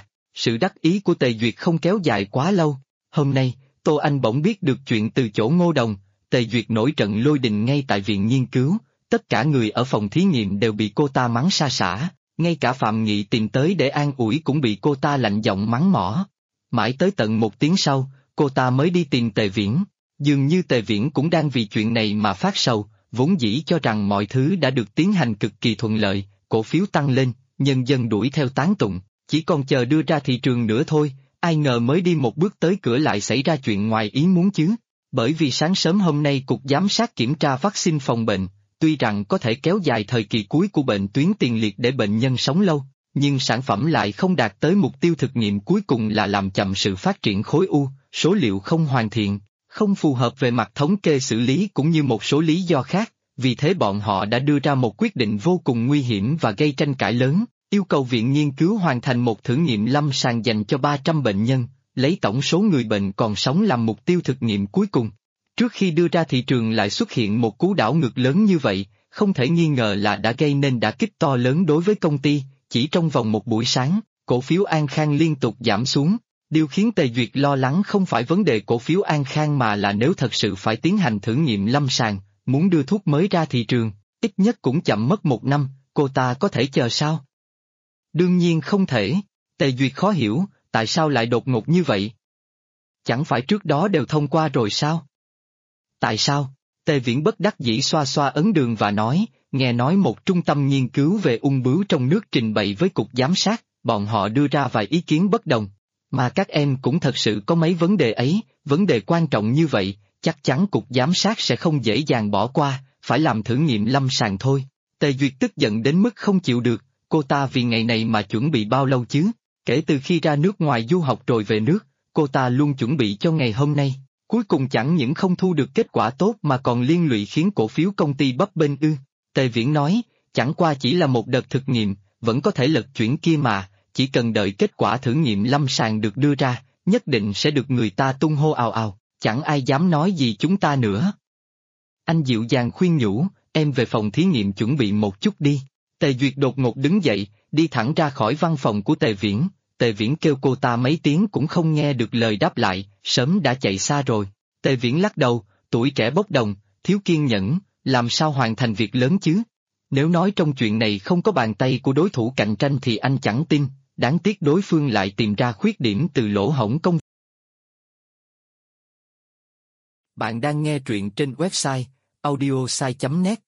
sự đắc ý của Tề Duyệt không kéo dài quá lâu. Hôm nay, Tô Anh bỗng biết được chuyện từ chỗ Ngô Đồng, Tề Duyệt nổi trận lôi đình ngay tại viện nghiên cứu, tất cả người ở phòng thí nghiệm đều bị cô ta mắng sa sả, ngay cả Phạm Nghị tìm tới để an ủi cũng bị cô ta lạnh giọng mắng mỏ. Mãi tới tận 1 tiếng sau, cô ta mới đi tìm Tề Viễn. Dường như Tề Viễn cũng đang vì chuyện này mà phát sầu, vốn dĩ cho rằng mọi thứ đã được tiến hành cực kỳ thuận lợi, cổ phiếu tăng lên, nhân dân đuổi theo tán tụng, chỉ còn chờ đưa ra thị trường nữa thôi, ai ngờ mới đi một bước tới cửa lại xảy ra chuyện ngoài ý muốn chứ. Bởi vì sáng sớm hôm nay Cục Giám sát kiểm tra vaccine phòng bệnh, tuy rằng có thể kéo dài thời kỳ cuối của bệnh tuyến tiền liệt để bệnh nhân sống lâu, nhưng sản phẩm lại không đạt tới mục tiêu thực nghiệm cuối cùng là làm chậm sự phát triển khối u, số liệu không hoàn thiện, không phù hợp về mặt thống kê xử lý cũng như một số lý do khác, vì thế bọn họ đã đưa ra một quyết định vô cùng nguy hiểm và gây tranh cãi lớn, yêu cầu viện nghiên cứu hoàn thành một thử nghiệm lâm sàng dành cho 300 bệnh nhân, lấy tổng số người bệnh còn sống làm mục tiêu thực nghiệm cuối cùng. Trước khi đưa ra thị trường lại xuất hiện một cú đảo ngược lớn như vậy, không thể nghi ngờ là đã gây nên đả kích to lớn đối với công ty, chỉ trong vòng một buổi sáng, cổ phiếu An Khang liên tục giảm xuống. Điều khiến Tề Duyệt lo lắng không phải vấn đề cổ phiếu An Khang mà là nếu thật sự phải tiến hành thử nghiệm lâm sàng, muốn đưa thuốc mới ra thị trường, ít nhất cũng chậm mất 1 năm, cô ta có thể chờ sao? Đương nhiên không thể, Tề Duyệt khó hiểu, tại sao lại đột ngột như vậy? Chẳng phải trước đó đều thông qua rồi sao? Tại sao? Tề Viễn bất đắc dĩ xoa xoa ấn đường và nói, nghe nói một trung tâm nghiên cứu về ung bướu trong nước trình bày với cục giám sát, bọn họ đưa ra vài ý kiến bất đồng. Mà các em cũng thật sự có mấy vấn đề ấy, vấn đề quan trọng như vậy, chắc chắn cục giám sát sẽ không dễ dàng bỏ qua, phải làm thử nghiệm lâm sàng thôi. Tề Duyệt tức giận đến mức không chịu được, cô ta vì ngày này mà chuẩn bị bao lâu chứ? Kể từ khi ra nước ngoài du học rồi về nước, cô ta luôn chuẩn bị cho ngày hôm nay. Cuối cùng chẳng những không thu được kết quả tốt mà còn liên lụy khiến cổ phiếu công ty bấp bênh ư. Tề Viễn nói, chẳng qua chỉ là một đợt thực nghiệm, vẫn có thể lật chuyển kia mà, chỉ cần đợi kết quả thử nghiệm lâm sàng được đưa ra, nhất định sẽ được người ta tung hô ào ào, chẳng ai dám nói gì chúng ta nữa. Anh dịu dàng khuyên nhủ, em về phòng thí nghiệm chuẩn bị một chút đi. Tề Duyệt đột ngột đứng dậy, đi thẳng ra khỏi văn phòng của Tề Viễn. Tề Viễn kêu cô ta mấy tiếng cũng không nghe được lời đáp lại, sớm đã chạy xa rồi. Tề Viễn lắc đầu, tuổi trẻ bốc đồng, thiếu kiên nhẫn, làm sao hoàn thành việc lớn chứ? Nếu nói trong chuyện này không có bàn tay của đối thủ cạnh tranh thì anh chẳng tin, đáng tiếc đối phương lại tìm ra khuyết điểm từ lỗ hổng công. Bạn đang nghe truyện trên website audiosai.net.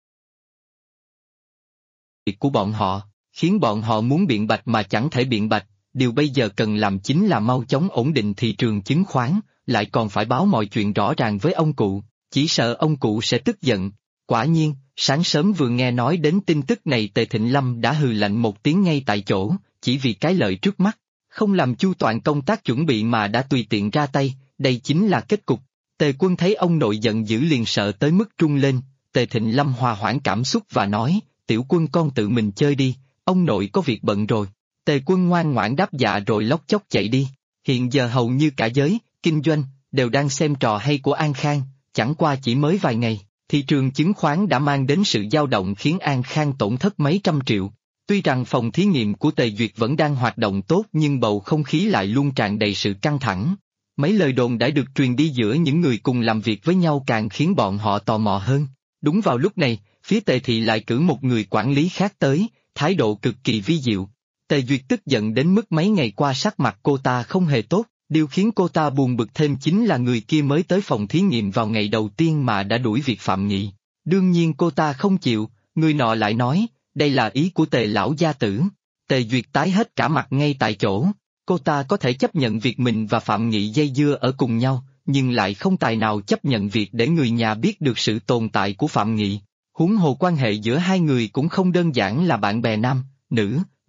Việc của bọn họ, khiến bọn họ muốn biện bạch mà chẳng thể biện bạch, điều bây giờ cần làm chính là mau chóng ổn định thị trường chứng khoán, lại còn phải báo mọi chuyện rõ ràng với ông cụ, chỉ sợ ông cụ sẽ tức giận. Quả nhiên, sáng sớm vừa nghe nói đến tin tức này Tề Thịnh Lâm đã hừ lạnh một tiếng ngay tại chỗ, chỉ vì cái lợi trước mắt, không làm chu toàn công tác chuẩn bị mà đã tùy tiện ra tay, đây chính là kết cục. Tề Quân thấy ông nội giận dữ liền sợ tới mức trung lên, Tề Thịnh Lâm hòa hoãn cảm xúc và nói, Tiểu Quân con tự mình chơi đi, ông nội có việc bận rồi. Tề Quân ngoan ngoãn đáp dạ rồi lóc chóc chạy đi. Hiện giờ hầu như cả giới, kinh doanh, đều đang xem trò hay của An Khang, chẳng qua chỉ mới vài ngày, thị trường chứng khoán đã mang đến sự dao động khiến An Khang tổn thất mấy trăm triệu. Tuy rằng phòng thí nghiệm của Tề Duyệt vẫn đang hoạt động tốt nhưng bầu không khí lại luôn tràn đầy sự căng thẳng. Mấy lời đồn đã được truyền đi giữa những người cùng làm việc với nhau càng khiến bọn họ tò mò hơn. Đúng vào lúc này, phía Tề Thị lại cử một người quản lý khác tới, thái độ cực kỳ vi diệu. Tề Duyệt tức giận đến mức mấy ngày qua sắc mặt cô ta không hề tốt, điều khiến cô ta buồn bực thêm chính là người kia mới tới phòng thí nghiệm vào ngày đầu tiên mà đã đuổi việc Phạm Nghị. Đương nhiên cô ta không chịu, người nọ lại nói, đây là ý của Tề lão gia tử. Tề Duyệt tái hết cả mặt ngay tại chỗ, cô ta có thể chấp nhận việc mình và Phạm Nghị dây dưa ở cùng nhau, nhưng lại không tài nào chấp nhận việc để người nhà biết được sự tồn tại của Phạm Nghị. Huống hồ quan hệ giữa hai người cũng không đơn giản là bạn bè nam, nữ,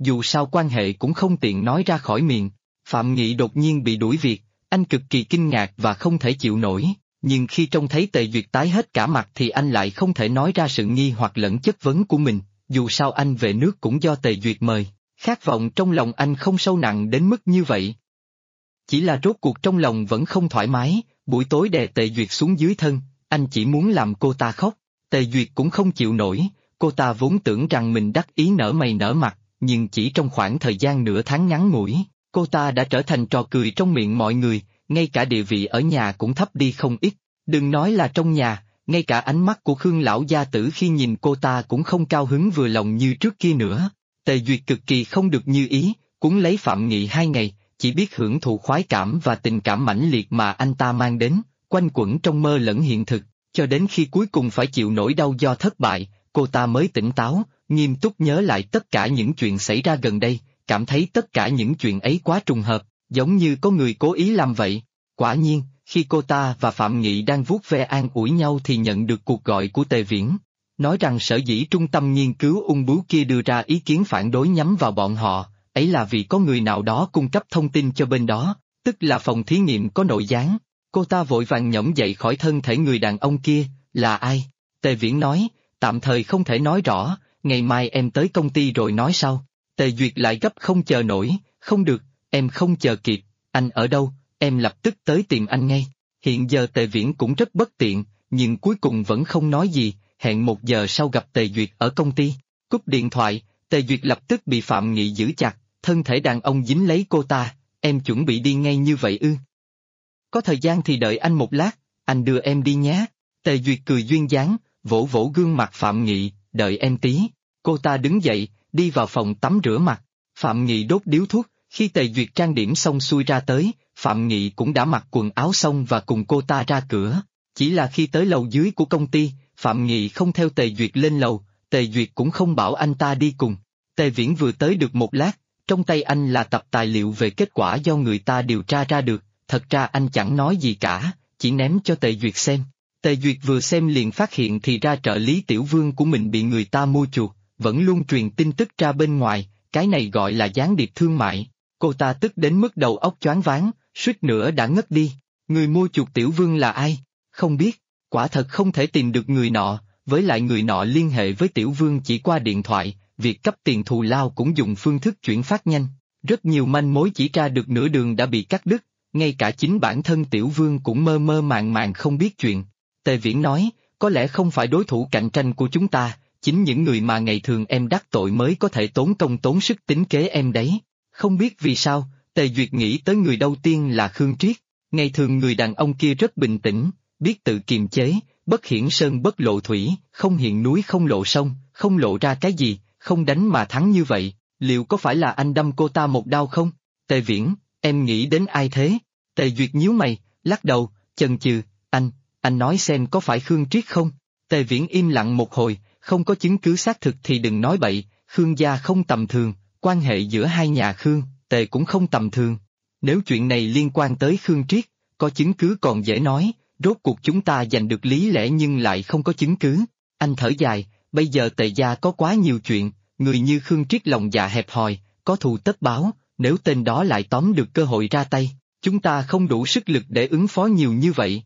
dù sao quan hệ cũng không tiện nói ra khỏi miệng. Phạm Nghị đột nhiên bị đuổi việc, anh cực kỳ kinh ngạc và không thể chịu nổi, nhưng khi trông thấy Tề Duyệt tái hết cả mặt thì anh lại không thể nói ra sự nghi hoặc lẫn chất vấn của mình, dù sao anh về nước cũng do Tề Duyệt mời, khát vọng trong lòng anh không sâu nặng đến mức như vậy. Chỉ là rốt cuộc trong lòng vẫn không thoải mái, buổi tối đè Tề Duyệt xuống dưới thân, anh chỉ muốn làm cô ta khóc, Tề Duyệt cũng không chịu nổi, cô ta vốn tưởng rằng mình đắc ý nở mày nở mặt, nhưng chỉ trong khoảng thời gian nửa tháng ngắn ngủi, cô ta đã trở thành trò cười trong miệng mọi người, ngay cả địa vị ở nhà cũng thấp đi không ít, đừng nói là trong nhà, ngay cả ánh mắt của Khương lão gia tử khi nhìn cô ta cũng không cao hứng vừa lòng như trước kia nữa. Tề Duyệt cực kỳ không được như ý, cuốn lấy Phạm Nghị 2 ngày, chỉ biết hưởng thụ khoái cảm và tình cảm mãnh liệt mà anh ta mang đến, quanh quẩn trong mơ lẫn hiện thực, cho đến khi cuối cùng phải chịu nỗi đau do thất bại, cô ta mới tỉnh táo, nghiêm túc nhớ lại tất cả những chuyện xảy ra gần đây, cảm thấy tất cả những chuyện ấy quá trùng hợp, giống như có người cố ý làm vậy. Quả nhiên, khi cô ta và Phạm Nghị đang vuốt ve an ủi nhau thì nhận được cuộc gọi của Tề Viễn, nói rằng sở dĩ trung tâm nghiên cứu ung bướu kia đưa ra ý kiến phản đối nhắm vào bọn họ, ấy là vì có người nào đó cung cấp thông tin cho bên đó, tức là phòng thí nghiệm có nội gián. Cô ta vội vàng nhổm dậy khỏi thân thể người đàn ông kia, là ai? Tề Viễn nói, tạm thời không thể nói rõ, ngày mai em tới công ty rồi nói sau. Tề Duyệt lại gấp không chờ nổi, không được, em không chờ kịp, anh ở đâu, em lập tức tới tìm anh ngay. Hiện giờ Tề Viễn cũng rất bất tiện, nhưng cuối cùng vẫn không nói gì, hẹn 1 giờ sau gặp Tề Duyệt ở công ty. Cúp điện thoại, Tề Duyệt lập tức bị Phạm Nghị giữ chặt, thân thể đàn ông dính lấy cô ta, em chuẩn bị đi ngay như vậy ư? Có thời gian thì đợi anh một lát, anh đưa em đi nhé. Tề Duyệt cười duyên dáng, vỗ vỗ gương mặt Phạm Nghị, đợi em tí. Cô ta đứng dậy, đi vào phòng tắm rửa mặt. Phạm Nghị đốt điếu thuốc, khi Tề Duyệt trang điểm xong xuôi ra tới, Phạm Nghị cũng đã mặc quần áo xong và cùng cô ta ra cửa. Chỉ là khi tới lầu dưới của công ty, Phạm Nghị không theo Tề Duyệt lên lầu, Tề Duyệt cũng không bảo anh ta đi cùng. Tề Viễn vừa tới được một lát, trong tay anh là tập tài liệu về kết quả do người ta điều tra ra được, thật ra anh chẳng nói gì cả, chỉ ném cho Tề Duyệt xem. Tề Duyệt vừa xem liền phát hiện thì ra trợ lý tiểu vương của mình bị người ta mua chuộc, vẫn luôn truyền tin tức ra bên ngoài, cái này gọi là gián điệp thương mại. Cô ta tức đến mức đầu óc choáng váng, suýt nữa đã ngất đi. Người mua chuộc tiểu vương là ai? Không biết, quả thật không thể tìm được người nọ, với lại người nọ liên hệ với tiểu vương chỉ qua điện thoại, việc cấp tiền thù lao cũng dùng phương thức chuyển phát nhanh. Rất nhiều manh mối chỉ ra được nửa đường đã bị cắt đứt, ngay cả chính bản thân tiểu vương cũng mơ mơ màng màng không biết chuyện. Tề Viễn nói, có lẽ không phải đối thủ cạnh tranh của chúng ta, chính những người mà ngày thường em đắc tội mới có thể tốn công tốn sức tính kế em đấy. Không biết vì sao, Tề Duyệt nghĩ tới người đầu tiên là Khương Triết. Ngày thường người đàn ông kia rất bình tĩnh, biết tự kiềm chế, bất hiển sơn bất lộ thủy, không hiện núi không lộ sông, không lộ ra cái gì, không đánh mà thắng như vậy, liệu có phải là anh đâm cô ta một đao không? Tề Viễn, em nghĩ đến ai thế? Tề Duyệt nhíu mày, lắc đầu, chần chừ, anh nói xem có phải Khương Triết không? Tề Viễn im lặng một hồi, không có chứng cứ xác thực thì đừng nói bậy, Khương gia không tầm thường, quan hệ giữa hai nhà Khương, Tề cũng không tầm thường. Nếu chuyện này liên quan tới Khương Triết, có chứng cứ còn dễ nói, rốt cuộc chúng ta giành được lý lẽ nhưng lại không có chứng cứ. Anh thở dài, bây giờ Tề gia có quá nhiều chuyện, người như Khương Triết lòng dạ hẹp hòi, có thù tất báo, nếu tên đó lại tóm được cơ hội ra tay, chúng ta không đủ sức lực để ứng phó nhiều như vậy.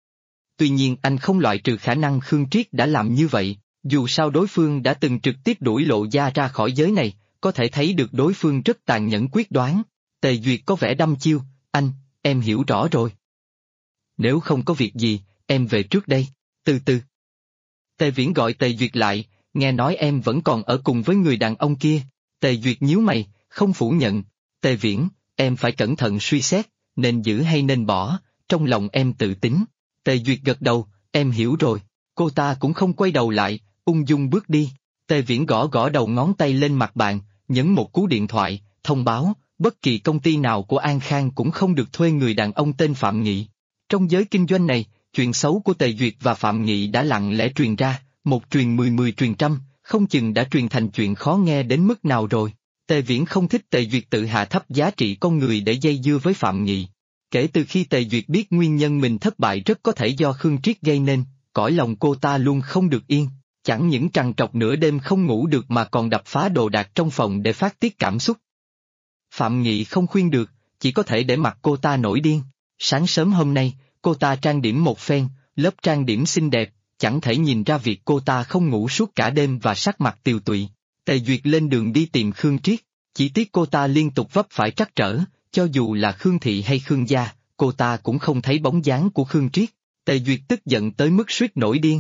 Tuy nhiên anh không loại trừ khả năng Khương Triết đã làm như vậy, dù sao đối phương đã từng trực tiếp đuổi Lộ Gia ra khỏi giới này, có thể thấy được đối phương rất tàn nhẫn quyết đoán. Tề Duyệt có vẻ đăm chiêu, em hiểu rõ rồi. Nếu không có việc gì, em về trước đây, từ từ. Tề Viễn gọi Tề Duyệt lại, nghe nói em vẫn còn ở cùng với người đàn ông kia. Tề Duyệt nhíu mày, không phủ nhận. Tề Viễn, em phải cẩn thận suy xét, nên giữ hay nên bỏ, trong lòng em tự tính. Tề Duyệt gật đầu, em hiểu rồi. Cô ta cũng không quay đầu lại, ung dung bước đi. Tề Viễn gõ gõ đầu ngón tay lên mặt bàn, nhấn một cú điện thoại, thông báo, bất kỳ công ty nào của An Khang cũng không được thuê người đàn ông tên Phạm Nghị. Trong giới kinh doanh này, chuyện xấu của Tề Duyệt và Phạm Nghị đã lặng lẽ truyền ra, một truyền 10 10 truyền trăm, không chừng đã truyền thành chuyện khó nghe đến mức nào rồi. Tề Viễn không thích Tề Duyệt tự hạ thấp giá trị con người để dây dưa với Phạm Nghị. Kể từ khi Tề Duyệt biết nguyên nhân mình thất bại rất có thể do Khương Triết gây nên, cõi lòng cô ta luôn không được yên. chẳng những trằn trọc nửa đêm không ngủ được mà còn đập phá đồ đạc trong phòng để phát tiết cảm xúc. Phạm Nghị không khuyên được, chỉ có thể để mặc cô ta nổi điên. Sáng sớm hôm nay, cô ta trang điểm một phen, lớp trang điểm xinh đẹp, chẳng thể nhìn ra việc cô ta không ngủ suốt cả đêm và sắc mặt tiều tụy. Tề Duyệt lên đường đi tìm Khương Triết, chỉ tiếc cô ta liên tục vấp phải trắc trở, cho dù là Khương Thị hay Khương gia, cô ta cũng không thấy bóng dáng của Khương Triết. Tề Duyệt tức giận tới mức suýt nổi điên.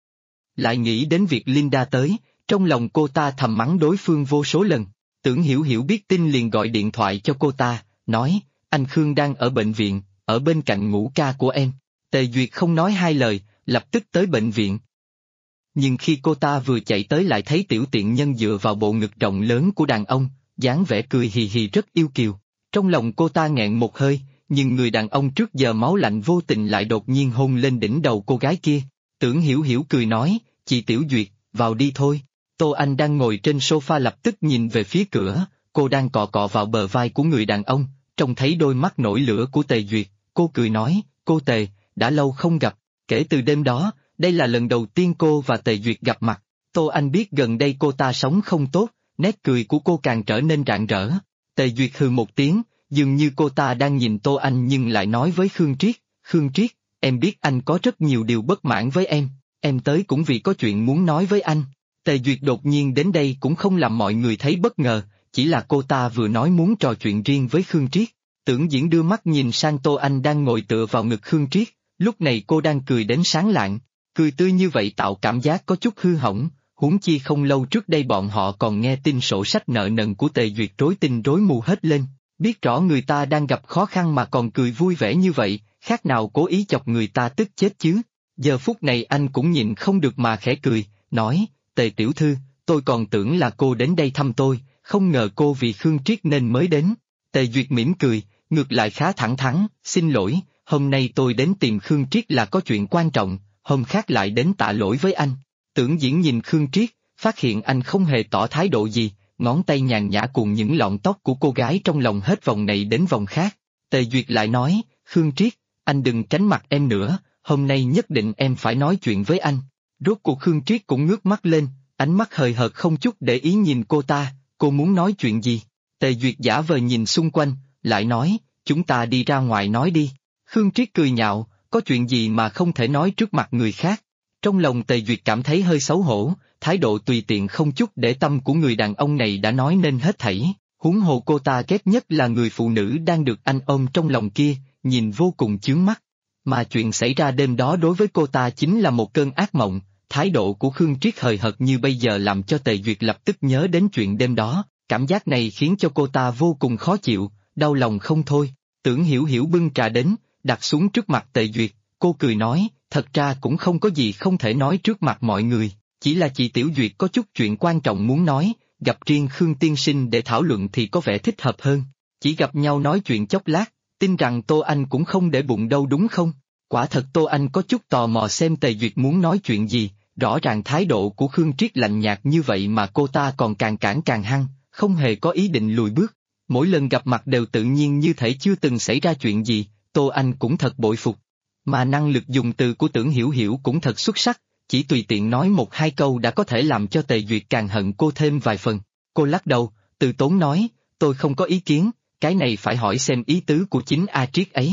Lại nghĩ đến việc Linda tới, trong lòng cô ta thầm mắng đối phương vô số lần. Tưởng Hiểu Hiểu biết tin liền gọi điện thoại cho cô ta, nói, anh Khương đang ở bệnh viện, ở bên cạnh ngũ ca của em. Tề Duyệt không nói hai lời, lập tức tới bệnh viện. Nhưng khi cô ta vừa chạy tới lại thấy tiểu tiện nhân dựa vào bộ ngực rộng lớn của đàn ông, dáng vẻ cười hì hì rất yêu kiều. Trong lòng cô ta nghẹn một hơi, nhưng người đàn ông trước giờ máu lạnh vô tình lại đột nhiên hôn lên đỉnh đầu cô gái kia. Tưởng Hiểu Hiểu cười nói, chị Tiểu Duyệt, vào đi thôi. Tô Anh đang ngồi trên sofa lập tức nhìn về phía cửa, cô đang cọ cọ vào bờ vai của người đàn ông, trông thấy đôi mắt nổi lửa của Tề Duyệt, cô cười nói, cô Tề, đã lâu không gặp, kể từ đêm đó, đây là lần đầu tiên cô và Tề Duyệt gặp mặt. Tô Anh biết gần đây cô ta sống không tốt, nét cười của cô càng trở nên rạng rỡ. Tề Duyệt hừ một tiếng, dường như cô ta đang nhìn Tô Anh nhưng lại nói với Khương Triết, Khương Triết, em biết anh có rất nhiều điều bất mãn với em tới cũng vì có chuyện muốn nói với anh. Tề Duyệt đột nhiên đến đây cũng không làm mọi người thấy bất ngờ, chỉ là cô ta vừa nói muốn trò chuyện riêng với Khương Triết. Tưởng Diễn đưa mắt nhìn sang Tô Anh đang ngồi tựa vào ngực Khương Triết, lúc này cô đang cười đến sáng lạng, cười tươi như vậy tạo cảm giác có chút hư hỏng, huống chi không lâu trước đây bọn họ còn nghe tin sổ sách nợ nần của Tề Duyệt rối tinh rối mù hết lên, biết rõ người ta đang gặp khó khăn mà còn cười vui vẻ như vậy, khác nào cố ý chọc người ta tức chết chứ. Giờ phút này anh cũng nhịn không được mà khẽ cười, nói, Tề tiểu thư, tôi còn tưởng là cô đến đây thăm tôi, không ngờ cô vì Khương Triết nên mới đến. Tề Duyệt mỉm cười, ngược lại khá thẳng thắn, xin lỗi, hôm nay tôi đến tìm Khương Triết là có chuyện quan trọng, hôm khác lại đến tạ lỗi với anh. Tưởng Diễn nhìn Khương Triết, phát hiện anh không hề tỏ thái độ gì, ngón tay nhàn nhã cuộn những lọn tóc của cô gái trong lòng hết vòng này đến vòng khác. Tề Duyệt lại nói, Khương Triết, anh đừng tránh mặt em nữa, hôm nay nhất định em phải nói chuyện với anh. Rốt cuộc Khương Triết cũng ngước mắt lên, ánh mắt hời hợt không chút để ý nhìn cô ta, cô muốn nói chuyện gì? Tề Duyệt giả vờ nhìn xung quanh, lại nói, chúng ta đi ra ngoài nói đi. Khương Triết cười nhạo, có chuyện gì mà không thể nói trước mặt người khác? Trong lòng Tề Duyệt cảm thấy hơi xấu hổ, thái độ tùy tiện không chút để tâm của người đàn ông này đã nói nên hết thảy, huống hồ cô ta ghét nhất là người phụ nữ đang được anh ôm trong lòng kia, nhìn vô cùng chướng mắt. Mà chuyện xảy ra đêm đó đối với cô ta chính là một cơn ác mộng, thái độ của Khương Triết hời hợt như bây giờ làm cho Tề Duyệt lập tức nhớ đến chuyện đêm đó, cảm giác này khiến cho cô ta vô cùng khó chịu, đau lòng không thôi. Tưởng Hiểu Hiểu bưng trà đến, đặt xuống trước mặt Tề Duyệt, cô cười nói, thật ra cũng không có gì không thể nói trước mặt mọi người, chỉ là chị Tiểu Duyệt có chút chuyện quan trọng muốn nói, gặp riêng Khương tiên sinh để thảo luận thì có vẻ thích hợp hơn, chỉ gặp nhau nói chuyện chốc lát, tin rằng Tô Anh cũng không để bụng đâu đúng không? Quả thật Tô Anh có chút tò mò xem Tề Duyệt muốn nói chuyện gì, rõ ràng thái độ của Khương Triết lạnh nhạt như vậy mà cô ta còn càng cản càng hăng, không hề có ý định lùi bước, mỗi lần gặp mặt đều tự nhiên như thể chưa từng xảy ra chuyện gì, Tô Anh cũng thật bội phục. Mà năng lực dùng từ của Tưởng Hiểu Hiểu cũng thật xuất sắc, chỉ tùy tiện nói một hai câu đã có thể làm cho Tề Duyệt càng hận cô thêm vài phần. Cô lắc đầu, từ tốn nói, tôi không có ý kiến, cái này phải hỏi xem ý tứ của chính A Triết ấy.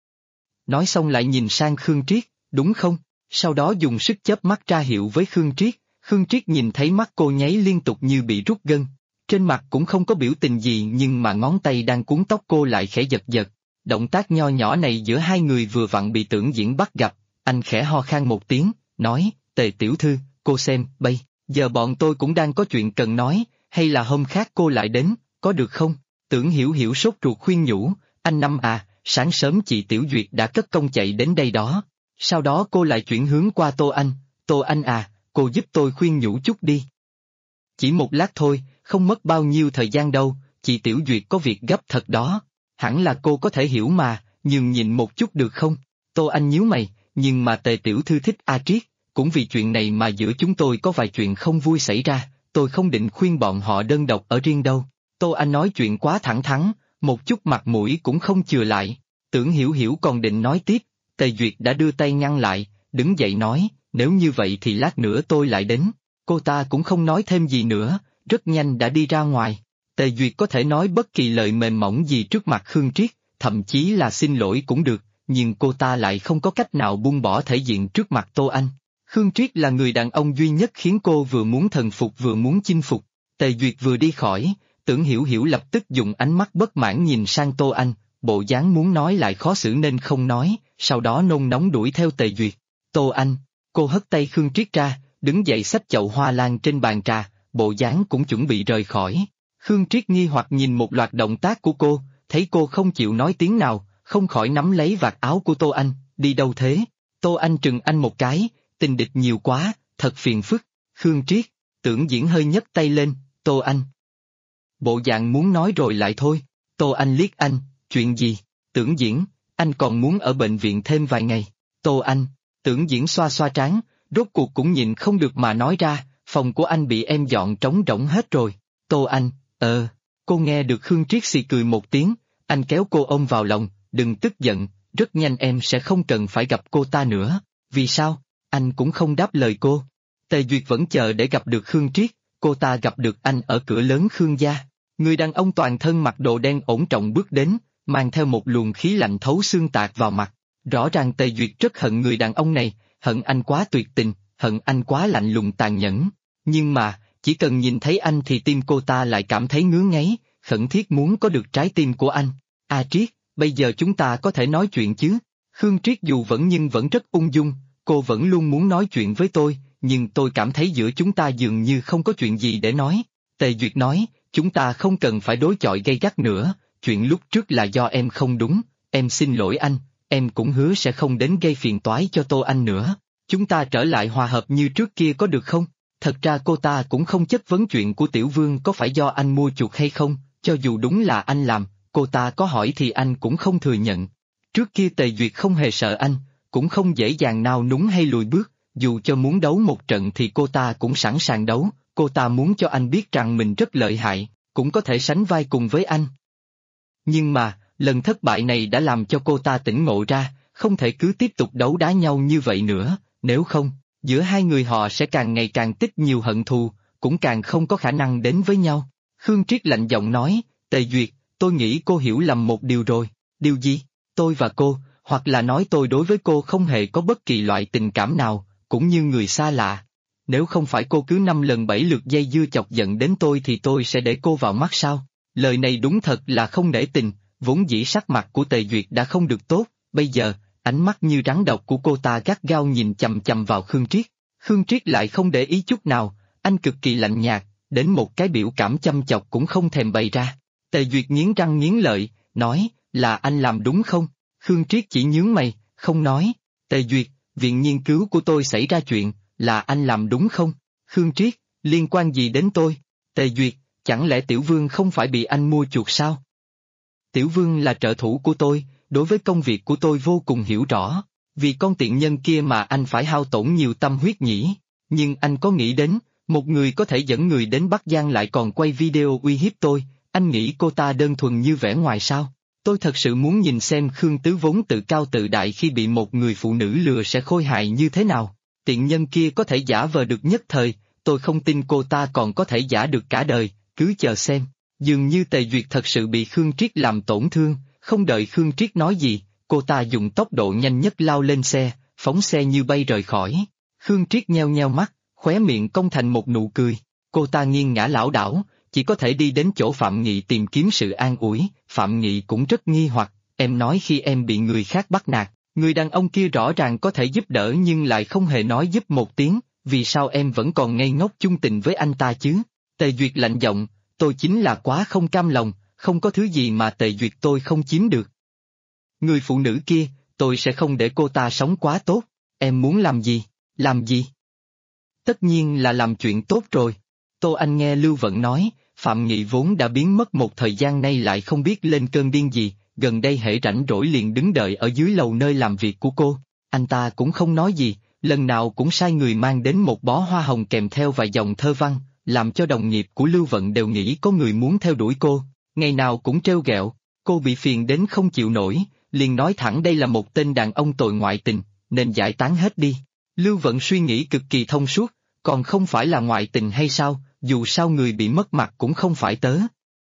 Nói xong lại nhìn sang Khương Triết, đúng không? Sau đó dùng sức chớp mắt ra hiệu với Khương Triết nhìn thấy mắt cô nháy liên tục như bị rút gân. Trên mặt cũng không có biểu tình gì nhưng mà ngón tay đang cuốn tóc cô lại khẽ giật giật. Động tác nho nhỏ này giữa hai người vừa vặn bị Tưởng Diễn bắt gặp, anh khẽ ho khan một tiếng, nói, Tề tiểu thư, cô xem, bây giờ bọn tôi cũng đang có chuyện cần nói, hay là hôm khác cô lại đến, có được không? Tưởng Hiểu Hiểu sốt ruột khuyên nhủ, anh Năm à, sáng sớm chị Tiểu Duyệt đã cất công chạy đến đây đó. Sau đó cô lại chuyển hướng qua Tô Anh à, cô giúp tôi khuyên nhủ chút đi. Chỉ một lát thôi, không mất bao nhiêu thời gian đâu, chị Tiểu Duyệt có việc gấp thật đó. Hẳn là cô có thể hiểu mà, nhường nhịn một chút được không? Tô Anh nhíu mày, nhưng mà Tề tiểu thư thích A Triết, cũng vì chuyện này mà giữa chúng tôi có vài chuyện không vui xảy ra, tôi không định khuyên bọn họ đơn độc ở riêng đâu. Tô Anh nói chuyện quá thẳng thắn, một chút mặt mũi cũng không chừa lại. Tưởng Hiểu Hiểu còn định nói tiếp, Tề Duyệt đã đưa tay ngăn lại, đứng dậy nói, nếu như vậy thì lát nữa tôi lại đến. Cô ta cũng không nói thêm gì nữa, rất nhanh đã đi ra ngoài. Tề Duyệt có thể nói bất kỳ lời mềm mỏng gì trước mặt Khương Triết, thậm chí là xin lỗi cũng được, nhưng cô ta lại không có cách nào buông bỏ thể diện trước mặt Tô Anh. Khương Triết là người đàn ông duy nhất khiến cô vừa muốn thần phục vừa muốn chinh phục. Tề Duyệt vừa đi khỏi, Tưởng Hiểu Hiểu lập tức dùng ánh mắt bất mãn nhìn sang Tô Anh, bộ dáng muốn nói lại khó xử nên không nói, sau đó nôn nóng đuổi theo Tề Duyệt. Tô Anh, cô hất tay Khương Triết ra, đứng dậy xách chậu hoa lan trên bàn trà, bộ dáng cũng chuẩn bị rời khỏi. Khương Triết nghi hoặc nhìn một loạt động tác của cô, thấy cô không chịu nói tiếng nào, không khỏi nắm lấy vạt áo của Tô Anh, đi đâu thế? Tô Anh trừng anh một cái, tình địch nhiều quá, thật phiền phức. Khương Triết, Tưởng Diễn hơi nhấc tay lên, Tô Anh. Bộ dạng muốn nói rồi lại thôi. Tô Anh liếc anh, chuyện gì? Tưởng Diễn, anh còn muốn ở bệnh viện thêm vài ngày. Tô Anh, Tưởng Diễn xoa xoa trán, rốt cuộc cũng nhịn không được mà nói ra, phòng của anh bị em dọn trống rỗng hết rồi. Tô Anh, cô nghe được Khương Triết xì cười một tiếng, anh kéo cô ôm vào lòng, đừng tức giận, rất nhanh em sẽ không cần phải gặp cô ta nữa. Vì sao? Anh cũng không đáp lời cô. Tề Duyệt vẫn chờ để gặp được Khương Triết, cô ta gặp được anh ở cửa lớn Khương gia. Người đàn ông toàn thân mặc đồ đen ổn trọng bước đến, mang theo một luồng khí lạnh thấu xương tạt vào mặt. Rõ ràng Tề Duyệt rất hận người đàn ông này, hận anh quá tuyệt tình, hận anh quá lạnh lùng tàn nhẫn. Nhưng mà, chỉ cần nhìn thấy anh thì tim cô ta lại cảm thấy ngứa ngáy, khẩn thiết muốn có được trái tim của anh. Triết, bây giờ chúng ta có thể nói chuyện chứ? Khương Triết dù vẫn nhưng vẫn rất ung dung, cô vẫn luôn muốn nói chuyện với tôi, nhưng tôi cảm thấy giữa chúng ta dường như không có chuyện gì để nói. Tề Duyệt nói, chúng ta không cần phải đối chọi gay gắt nữa, chuyện lúc trước là do em không đúng, em xin lỗi anh, em cũng hứa sẽ không đến gây phiền toái cho Tô Anh nữa. Chúng ta trở lại hòa hợp như trước kia có được không? Thật ra cô ta cũng không chất vấn chuyện của Tiểu Vương có phải do anh mua chuộc hay không, cho dù đúng là anh làm, cô ta có hỏi thì anh cũng không thừa nhận. Trước kia Tề Duyệt không hề sợ anh, cũng không dễ dàng nào núng hay lùi bước, dù cho muốn đấu một trận thì cô ta cũng sẵn sàng đấu, cô ta muốn cho anh biết rằng mình rất lợi hại, cũng có thể sánh vai cùng với anh. Nhưng mà, lần thất bại này đã làm cho cô ta tỉnh ngộ ra, không thể cứ tiếp tục đấu đá nhau như vậy nữa, nếu không, giữa hai người họ sẽ càng ngày càng tích nhiều hận thù, cũng càng không có khả năng đến với nhau. Khương Triết lạnh giọng nói, Tề Duyệt, tôi nghĩ cô hiểu lầm một điều rồi. Điều gì? Tôi và cô, hoặc là nói tôi đối với cô không hề có bất kỳ loại tình cảm nào, cũng như người xa lạ. Nếu không phải cô cứ 5 lần 7 lượt dây dưa chọc giận đến tôi thì tôi sẽ để cô vào mắt sao? Lời này đúng thật là không nể tình, vốn dĩ sắc mặt của Tề Duyệt đã không được tốt, bây giờ, ánh mắt như rắn độc của cô ta gắt gao nhìn chằm chằm vào Khương Triết. Khương Triết lại không để ý chút nào, anh cực kỳ lạnh nhạt, đến một cái biểu cảm chăm chọc cũng không thèm bày ra. Tề Duyệt nghiến răng nghiến lợi, nói, là anh làm đúng không? Khương Triết chỉ nhướng mày, không nói. Tề Duyệt, viện nghiên cứu của tôi xảy ra chuyện, là anh làm đúng không? Khương Triết, liên quan gì đến tôi? Tề Duyệt, chẳng lẽ Tiểu Vương không phải bị anh mua chuộc sao? Tiểu Vương là trợ thủ của tôi, đối với công việc của tôi vô cùng hiểu rõ, vì con tiện nhân kia mà anh phải hao tổn nhiều tâm huyết nhỉ. Nhưng anh có nghĩ đến, một người có thể dẫn người đến Bắc Giang lại còn quay video uy hiếp tôi, anh nghĩ cô ta đơn thuần như vẻ ngoài sao? Tôi thật sự muốn nhìn xem Khương Tứ vốn tự cao tự đại khi bị một người phụ nữ lừa sẽ khôi hài như thế nào. Tiện nhân kia có thể giả vờ được nhất thời, tôi không tin cô ta còn có thể giả được cả đời, cứ chờ xem. Dường như Tề Duyệt thật sự bị Khương Triết làm tổn thương, không đợi Khương Triết nói gì, cô ta dùng tốc độ nhanh nhất lao lên xe, phóng xe như bay rời khỏi. Khương Triết nheo nheo mắt, khóe miệng cong thành một nụ cười, cô ta nghiêng ngã lảo đảo, chỉ có thể đi đến chỗ Phạm Nghị tìm kiếm sự an ủi. Phạm Nghị cũng rất nghi hoặc, em nói khi em bị người khác bắt nạt, người đàn ông kia rõ ràng có thể giúp đỡ nhưng lại không hề nói giúp một tiếng, vì sao em vẫn còn ngây ngốc chung tình với anh ta chứ? Tề Duyệt lạnh giọng, tôi chính là quá không cam lòng, không có thứ gì mà Tề Duyệt tôi không chiếm được. Người phụ nữ kia, tôi sẽ không để cô ta sống quá tốt, em muốn làm gì? Làm gì? Tất nhiên là làm chuyện tốt rồi. Tô Anh nghe Lưu Vận nói, Phạm Nghị vốn đã biến mất một thời gian nay lại không biết lên cơn điên gì, gần đây hễ rảnh rỗi liền đứng đợi ở dưới lầu nơi làm việc của cô. Anh ta cũng không nói gì, lần nào cũng sai người mang đến một bó hoa hồng kèm theo vài dòng thơ văn, làm cho đồng nghiệp của Lưu Vận đều nghĩ có người muốn theo đuổi cô, ngày nào cũng trêu ghẹo, cô bị phiền đến không chịu nổi, liền nói thẳng đây là một tên đàn ông tội ngoại tình, nên giải tán hết đi. Lưu Vận suy nghĩ cực kỳ thông suốt, còn không phải là ngoại tình hay sao, dù sao người bị mất mặt cũng không phải tớ.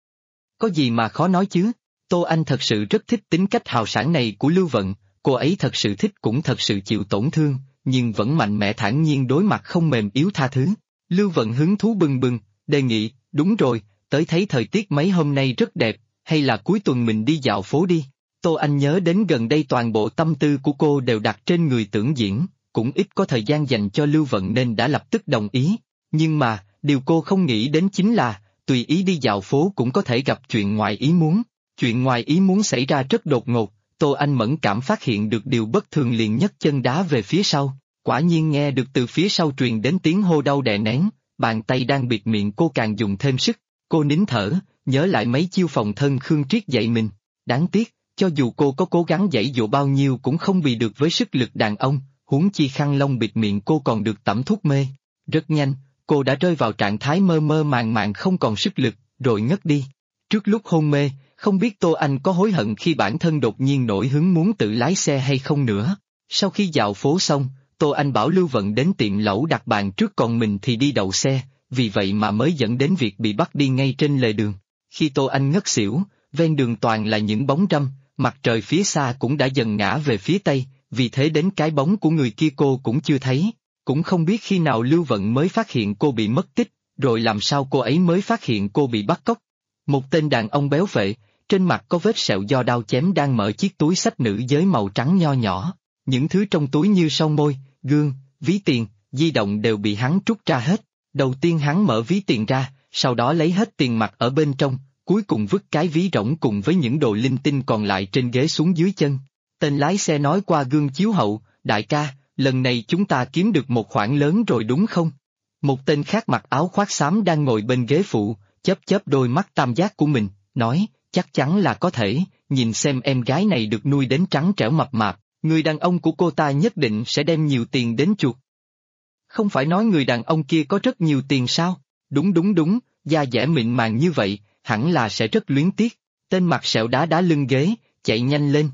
Có gì mà khó nói chứ, Tô Anh thật sự rất thích tính cách hào sảng này của Lưu Vận, cô ấy thật sự thích cũng thật sự chịu tổn thương, nhưng vẫn mạnh mẽ thản nhiên đối mặt không mềm yếu tha thứ. Lưu Vận hứng thú bừng bừng, đề nghị, đúng rồi, tới thấy thời tiết mấy hôm nay rất đẹp, hay là cuối tuần mình đi dạo phố đi. Tô Anh nhớ đến gần đây toàn bộ tâm tư của cô đều đặt trên người Tưởng Diễn, cũng ít có thời gian dành cho Lưu Vận nên đã lập tức đồng ý. Nhưng mà, điều cô không nghĩ đến chính là, tùy ý đi dạo phố cũng có thể gặp chuyện ngoài ý muốn. Chuyện ngoài ý muốn xảy ra rất đột ngột, Tô Anh mẫn cảm phát hiện được điều bất thường liền nhấc chân đá về phía sau. Quả nhiên nghe được từ phía sau truyền đến tiếng hô đau đè nén, bàn tay đang bịt miệng cô càng dùng thêm sức, cô nín thở, nhớ lại mấy chiêu phòng thân Khương Triết dạy mình. Đáng tiếc, cho dù cô có cố gắng giãy dụa bao nhiêu cũng không bị được với sức lực đàn ông, huống chi khăn lông bịt miệng cô còn được tẩm thuốc mê. Rất nhanh, cô đã rơi vào trạng thái mơ mơ màng màng không còn sức lực, rồi ngất đi. Trước lúc hôn mê, không biết Tô Anh có hối hận khi bản thân đột nhiên nổi hứng muốn tự lái xe hay không nữa. Sau khi dạo phố xong, Tô Anh bảo Lưu Vận đến tiệm lẩu đặt bàn trước còn mình thì đi đậu xe, vì vậy mà mới dẫn đến việc bị bắt đi ngay trên lề đường. Khi Tô Anh ngất xỉu, ven đường toàn là những bóng râm, mặt trời phía xa cũng đã dần ngã về phía tây, vì thế đến cái bóng của người kia cô cũng chưa thấy. Cũng không biết khi nào Lưu Vận mới phát hiện cô bị mất tích, rồi làm sao cô ấy mới phát hiện cô bị bắt cóc. Một tên đàn ông béo phệ, trên mặt có vết sẹo do đao chém đang mở chiếc túi xách nữ giới màu trắng nho nhỏ. Những thứ trong túi như son môi, gương, ví tiền, di động đều bị hắn trút ra hết. Đầu tiên hắn mở ví tiền ra, sau đó lấy hết tiền mặt ở bên trong, cuối cùng vứt cái ví rỗng cùng với những đồ linh tinh còn lại trên ghế xuống dưới chân. Tên lái xe nói qua gương chiếu hậu, đại ca, lần này chúng ta kiếm được một khoản lớn rồi đúng không? Một tên khác mặc áo khoác xám đang ngồi bên ghế phụ, chớp chớp đôi mắt tam giác của mình, nói, chắc chắn là có thể, nhìn xem em gái này được nuôi đến trắng trẻo mập mạp, người đàn ông của cô ta nhất định sẽ đem nhiều tiền đến chuộc. Không phải nói người đàn ông kia có rất nhiều tiền sao? Đúng đúng đúng, da dẻ mịn màng như vậy, hẳn là sẽ rất luyến tiếc. Tên mặt sẹo đá đá lưng ghế, chạy nhanh lên.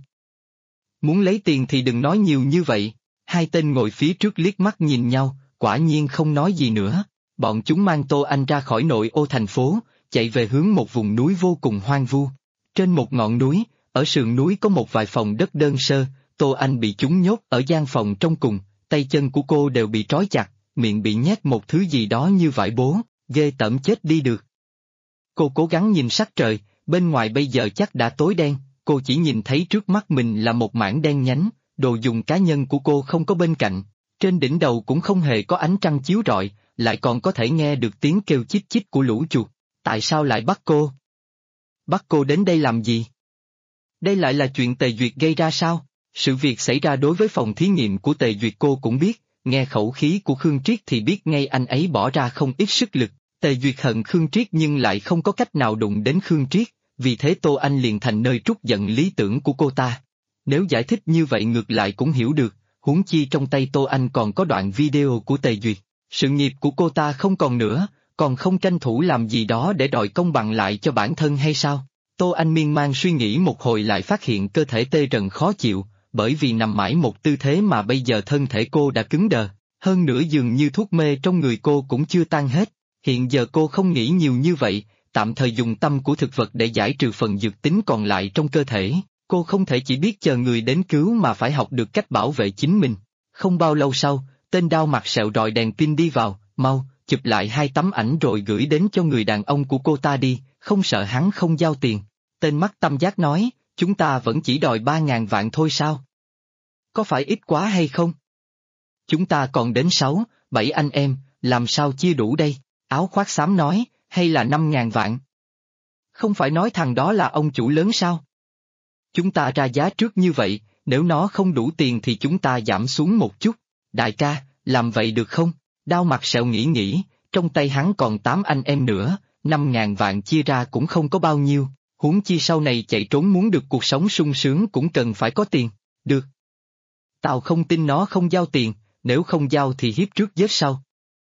Muốn lấy tiền thì đừng nói nhiều như vậy. Hai tên ngồi phía trước liếc mắt nhìn nhau, quả nhiên không nói gì nữa. Bọn chúng mang Tô Anh ra khỏi nội ô thành phố, chạy về hướng một vùng núi vô cùng hoang vu. Trên một ngọn núi, ở sườn núi có một vài phòng đất đơn sơ, Tô Anh bị chúng nhốt ở gian phòng trong cùng, tay chân của cô đều bị trói chặt, miệng bị nhét một thứ gì đó như vải bố, ghê tởm chết đi được. Cô cố gắng nhìn sắc trời, bên ngoài bây giờ chắc đã tối đen, cô chỉ nhìn thấy trước mắt mình là một mảng đen nhánh, đồ dùng cá nhân của cô không có bên cạnh, trên đỉnh đầu cũng không hề có ánh trăng chiếu rọi, lại còn có thể nghe được tiếng kêu chích chích của lũ chuột. Tại sao lại bắt cô? Bắt cô đến đây làm gì? Đây lại là chuyện Tề Duyệt gây ra sao? Sự việc xảy ra đối với phòng thí nghiệm của Tề Duyệt cô cũng biết, nghe khẩu khí của Khương Triết thì biết ngay anh ấy bỏ ra không ít sức lực. Tề Duyệt hận Khương Triết nhưng lại không có cách nào đụng đến Khương Triết, vì thế Tô Anh liền thành nơi trút giận lý tưởng của cô ta. Nếu giải thích như vậy ngược lại cũng hiểu được, huống chi trong tay Tô Anh còn có đoạn video của Tề Duyệt. Sự nghiệp của cô ta không còn nữa, còn không tranh thủ làm gì đó để đòi công bằng lại cho bản thân hay sao? Tô Anh miên man suy nghĩ một hồi lại phát hiện cơ thể tê rần khó chịu, bởi vì nằm mãi một tư thế mà bây giờ thân thể cô đã cứng đờ, hơn nữa dường như thuốc mê trong người cô cũng chưa tan hết. Hiện giờ cô không nghĩ nhiều như vậy, tạm thời dùng tâm của thực vật để giải trừ phần dược tính còn lại trong cơ thể. Cô không thể chỉ biết chờ người đến cứu mà phải học được cách bảo vệ chính mình. Không bao lâu sau, tên đao mặt sẹo rọi đèn pin đi vào, mau, chụp lại 2 tấm ảnh rồi gửi đến cho người đàn ông của cô ta đi, không sợ hắn không giao tiền. Tên mắt tam giác nói, chúng ta vẫn chỉ đòi 3.000 vạn thôi sao? Có phải ít quá hay không? Chúng ta còn đến 6, 7 anh em, làm sao chia đủ đây? Áo khoác xám nói, hay là 5.000 vạn? Không phải nói thằng đó là ông chủ lớn sao? Chúng ta ra giá trước như vậy, nếu nó không đủ tiền thì chúng ta giảm xuống một chút. Đại ca, làm vậy được không? Đao mặt sẹo nghĩ, trong tay hắn còn 8 anh em nữa, 5.000 vạn chia ra cũng không có bao nhiêu, huống chi sau này chạy trốn muốn được cuộc sống sung sướng cũng cần phải có tiền. Được. Tao không tin nó không giao tiền, nếu không giao thì hiếp trước giết sau.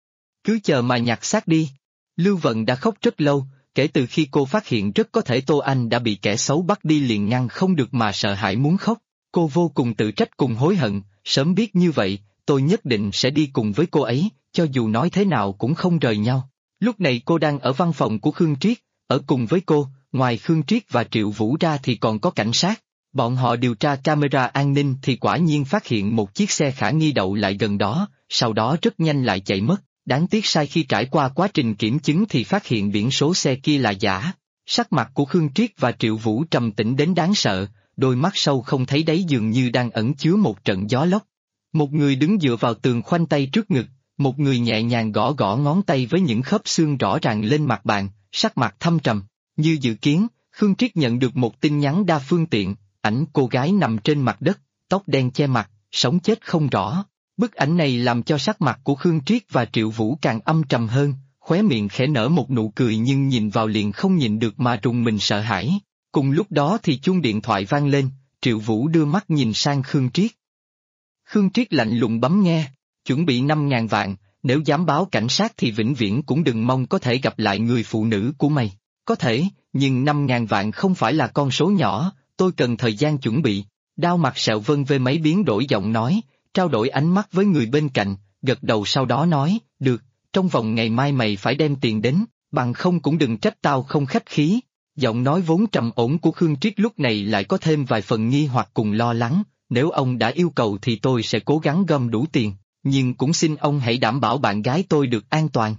Cứ chờ mà nhặt xác đi. Lưu Vận đã khóc rất lâu, kể từ khi cô phát hiện rất có thể Tô Anh đã bị kẻ xấu bắt đi liền ngăn không được mà sợ hãi muốn khóc. Cô vô cùng tự trách cùng hối hận, sớm biết như vậy, tôi nhất định sẽ đi cùng với cô ấy, cho dù nói thế nào cũng không rời nhau. Lúc này cô đang ở văn phòng của Khương Triết, ở cùng với cô, ngoài Khương Triết và Triệu Vũ ra thì còn có cảnh sát. Bọn họ điều tra camera an ninh thì quả nhiên phát hiện một chiếc xe khả nghi đậu lại gần đó, sau đó rất nhanh lại chạy mất. Đáng tiếc sai khi trải qua quá trình kiểm chứng thì phát hiện biển số xe kia là giả. Sắc mặt của Khương Triết và Triệu Vũ trầm tĩnh đến đáng sợ, đôi mắt sâu không thấy đáy dường như đang ẩn chứa một trận gió lốc. Một người đứng dựa vào tường khoanh tay trước ngực, một người nhẹ nhàng gõ gõ ngón tay với những khớp xương rõ ràng lên mặt bàn, sắc mặt thâm trầm. Như dự kiến, Khương Triết nhận được một tin nhắn đa phương tiện, ảnh cô gái nằm trên mặt đất, tóc đen che mặt, sống chết không rõ. Bức ảnh này làm cho sắc mặt của Khương Triết và Triệu Vũ càng âm trầm hơn, khóe miệng khẽ nở một nụ cười nhưng nhìn vào liền không nhịn được mà rùng mình sợ hãi. Cùng lúc đó thì chuông điện thoại vang lên, Triệu Vũ đưa mắt nhìn sang Khương Triết. Khương Triết lạnh lùng bấm nghe, chuẩn bị 5.000 vạn, nếu dám báo cảnh sát thì vĩnh viễn cũng đừng mong có thể gặp lại người phụ nữ của mày. Có thể, nhưng 5.000 vạn không phải là con số nhỏ, tôi cần thời gian chuẩn bị. Đao mặt sẹo vân về máy biến đổi giọng nói, trao đổi ánh mắt với người bên cạnh, gật đầu sau đó nói, được, trong vòng ngày mai mày phải đem tiền đến, bằng không cũng đừng trách tao không khách khí. Giọng nói vốn trầm ổn của Khương Triết lúc này lại có thêm vài phần nghi hoặc cùng lo lắng, nếu ông đã yêu cầu thì tôi sẽ cố gắng gom đủ tiền, nhưng cũng xin ông hãy đảm bảo bạn gái tôi được an toàn.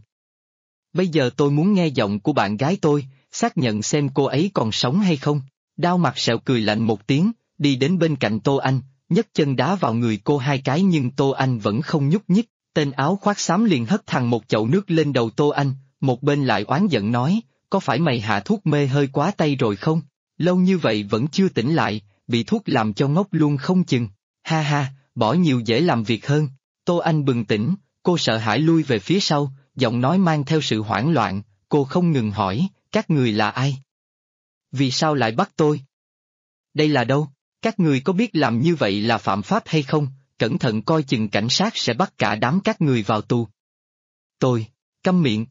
Bây giờ tôi muốn nghe giọng của bạn gái tôi, xác nhận xem cô ấy còn sống hay không. Đao mặt sẹo cười lạnh một tiếng, đi đến bên cạnh Tô Anh, nhấc chân đá vào người cô 2 cái nhưng Tô Anh vẫn không nhúc nhích, tên áo khoác xám liền hất thẳng một chậu nước lên đầu Tô Anh, một bên lại oán giận nói, có phải mày hạ thuốc mê hơi quá tay rồi không? Lâu như vậy vẫn chưa tỉnh lại, bị thuốc làm cho ngốc luôn không chừng. Ha ha, bỏ nhiều dễ làm việc hơn. Tô Anh bừng tỉnh, cô sợ hãi lui về phía sau, giọng nói mang theo sự hoảng loạn, cô không ngừng hỏi, các người là ai? Vì sao lại bắt tôi? Đây là đâu? Các người có biết làm như vậy là phạm pháp hay không? Cẩn thận coi chừng cảnh sát sẽ bắt cả đám các người vào tù. Tôi, câm miệng.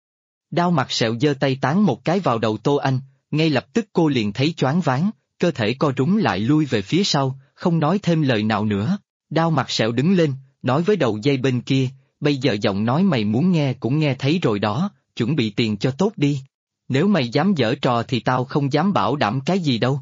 Đao mặt sẹo giơ tay tán một cái vào đầu Tô Anh, ngay lập tức cô liền thấy choáng váng, cơ thể co rúm lại lui về phía sau, không nói thêm lời nào nữa. Đao mặt sẹo đứng lên, nói với đầu dây bên kia, bây giờ giọng nói mày muốn nghe cũng nghe thấy rồi đó, chuẩn bị tiền cho tốt đi. Nếu mày dám giở trò thì tao không dám bảo đảm cái gì đâu.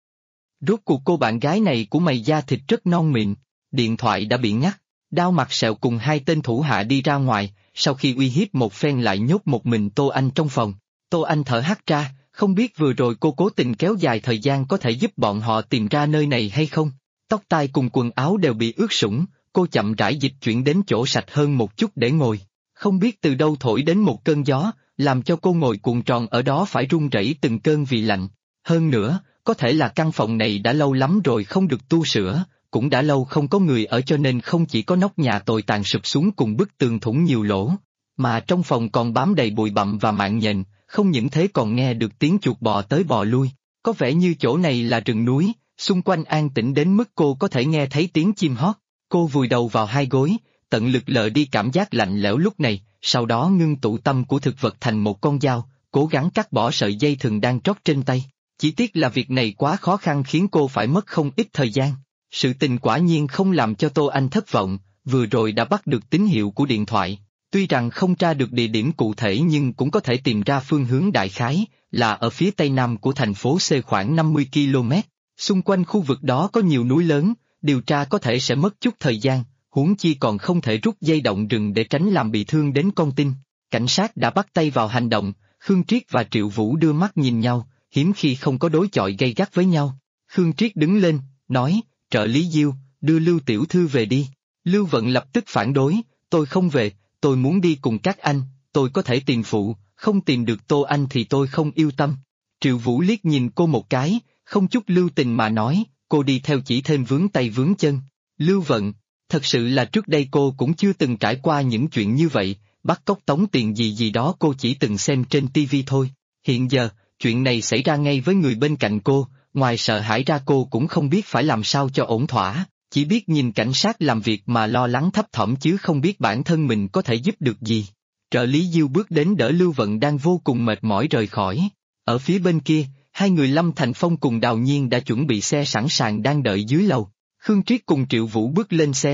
Rốt cuộc cô bạn gái này của mày da thịt rất non mịn, điện thoại đã bị ngắt. Đao mặt sẹo cùng 2 tên thủ hạ đi ra ngoài, sau khi uy hiếp một phen lại nhốt một mình Tô Anh trong phòng. Tô Anh thở hắt ra, không biết vừa rồi cô cố tình kéo dài thời gian có thể giúp bọn họ tìm ra nơi này hay không. Tóc tai cùng quần áo đều bị ướt sũng, cô chậm rãi dịch chuyển đến chỗ sạch hơn một chút để ngồi. Không biết từ đâu thổi đến một cơn gió, làm cho cô ngồi cuộn tròn ở đó phải run rẩy từng cơn vì lạnh. Hơn nữa, có thể là căn phòng này đã lâu lắm rồi không được tu sửa, cũng đã lâu không có người ở cho nên không chỉ có nóc nhà tồi tàn sụp xuống cùng bức tường thủng nhiều lỗ, mà trong phòng còn bám đầy bụi bặm và mạng nhện, không những thế còn nghe được tiếng chuột bò tới bò lui. Có vẻ như chỗ này là rừng núi, xung quanh an tĩnh đến mức cô có thể nghe thấy tiếng chim hót. Cô vùi đầu vào 2 gối, tận lực lờ đi cảm giác lạnh lẽo lúc này, sau đó ngưng tụ tâm của thực vật thành một con dao, cố gắng cắt bỏ sợi dây thừng đang trót trên tay. Chỉ tiếc là việc này quá khó khăn khiến cô phải mất không ít thời gian. Sự tình quả nhiên không làm cho Tô Anh thất vọng, vừa rồi đã bắt được tín hiệu của điện thoại. Tuy rằng không tra được địa điểm cụ thể nhưng cũng có thể tìm ra phương hướng đại khái, là ở phía tây nam của thành phố C khoảng 50 km. Xung quanh khu vực đó có nhiều núi lớn, điều tra có thể sẽ mất chút thời gian, huống chi còn không thể rút dây động rừng để tránh làm bị thương đến con tin. Cảnh sát đã bắt tay vào hành động, Khương Triết và Triệu Vũ đưa mắt nhìn nhau, hiếm khi không có đối chọi gay gắt với nhau. Khương Triết đứng lên, nói, trợ lý Diêu, đưa Lưu tiểu thư về đi. Lưu Vận lập tức phản đối, tôi không về, tôi muốn đi cùng các anh, tôi có thể tìm phụ, không tìm được Tô Anh thì tôi không yêu tâm. Triệu Vũ liếc nhìn cô một cái, không chút lưu tình mà nói, cô đi theo chỉ thêm vướng tay vướng chân. Lưu Vận, thật sự là trước đây cô cũng chưa từng trải qua những chuyện như vậy, bắt cóc tống tiền gì gì đó cô chỉ từng xem trên TV thôi. Hiện giờ, chuyện này xảy ra ngay với người bên cạnh cô, ngoài sợ hãi ra cô cũng không biết phải làm sao cho ổn thỏa, chỉ biết nhìn cảnh sát làm việc mà lo lắng thấp thỏm chứ không biết bản thân mình có thể giúp được gì. Trợ lý Diêu bước đến đỡ Lưu Vận đang vô cùng mệt mỏi rời khỏi. Ở phía bên kia, 2 người Lâm Thành Phong cùng Đào Nhiên đã chuẩn bị xe sẵn sàng đang đợi dưới lầu. Khương Triết cùng Triệu Vũ bước lên xe,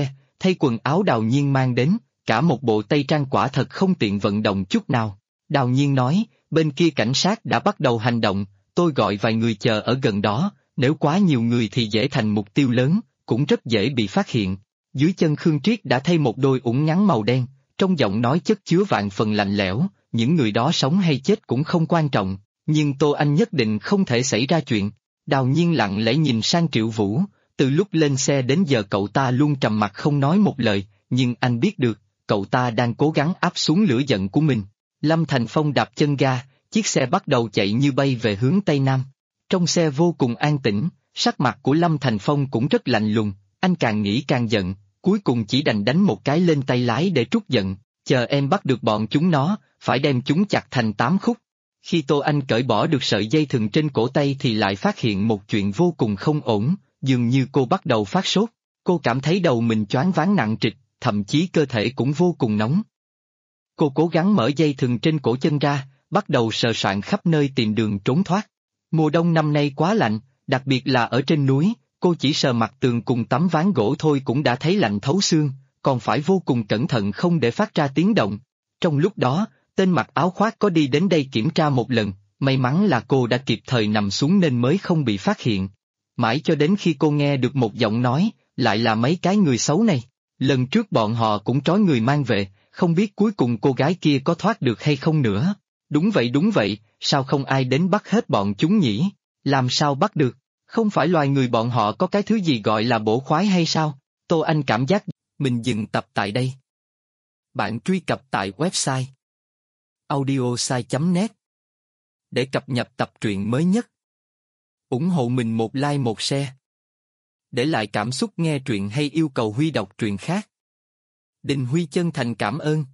thay quần áo Đào Nhiên mang đến, cả một bộ tây trang quả thật không tiện vận động chút nào. Đào Nhiên nói, bên kia cảnh sát đã bắt đầu hành động, tôi gọi vài người chờ ở gần đó, nếu quá nhiều người thì dễ thành mục tiêu lớn, cũng rất dễ bị phát hiện. Dưới chân Khương Triết đã thay một đôi ủng ngắn màu đen, trong giọng nói chất chứa vạn phần lạnh lẽo, những người đó sống hay chết cũng không quan trọng, nhưng Tô Anh nhất định không thể xảy ra chuyện. Đào Nhiên lặng lẽ nhìn sang Triệu Vũ, từ lúc lên xe đến giờ cậu ta luôn trầm mặc không nói một lời, nhưng anh biết được, cậu ta đang cố gắng áp xuống lửa giận của mình. Lâm Thành Phong đạp chân ga, chiếc xe bắt đầu chạy như bay về hướng Tây Nam. Trong xe vô cùng an tĩnh, sắc mặt của Lâm Thành Phong cũng rất lạnh lùng, anh càng nghĩ càng giận, cuối cùng chỉ đành đánh một cái lên tay lái để trút giận, chờ em bắt được bọn chúng nó, phải đem chúng chặt thành 8 khúc. Khi Tô Anh cởi bỏ được sợi dây thừng trên cổ tay thì lại phát hiện một chuyện vô cùng không ổn, dường như cô bắt đầu phát sốt, cô cảm thấy đầu mình choáng váng nặng trịch, thậm chí cơ thể cũng vô cùng nóng. Cô cố gắng mở dây thừng trên cổ chân ra, bắt đầu sờ soạn khắp nơi tìm đường trốn thoát. Mùa đông năm nay quá lạnh, đặc biệt là ở trên núi, cô chỉ sờ mặt tường cùng tấm ván gỗ thôi cũng đã thấy lạnh thấu xương, còn phải vô cùng cẩn thận không để phát ra tiếng động. Trong lúc đó, tên mặc áo khoác có đi đến đây kiểm tra một lần, may mắn là cô đã kịp thời nằm xuống nên mới không bị phát hiện. Mãi cho đến khi cô nghe được một giọng nói, lại là mấy cái người xấu này. Lần trước bọn họ cũng trói người mang về, không biết cuối cùng cô gái kia có thoát được hay không nữa. Đúng vậy, sao không ai đến bắt hết bọn chúng nhỉ? Làm sao bắt được? Không phải loài người bọn họ có cái thứ gì gọi là bổ khoái hay sao? Tô Anh cảm giác mình dừng tập tại đây. Bạn truy cập tại website audiosai.net để cập nhật tập truyện mới nhất. Ủng hộ mình một like một share. Để lại cảm xúc nghe truyện hay yêu cầu Huy đọc truyện khác. Đình Huy chân thành cảm ơn.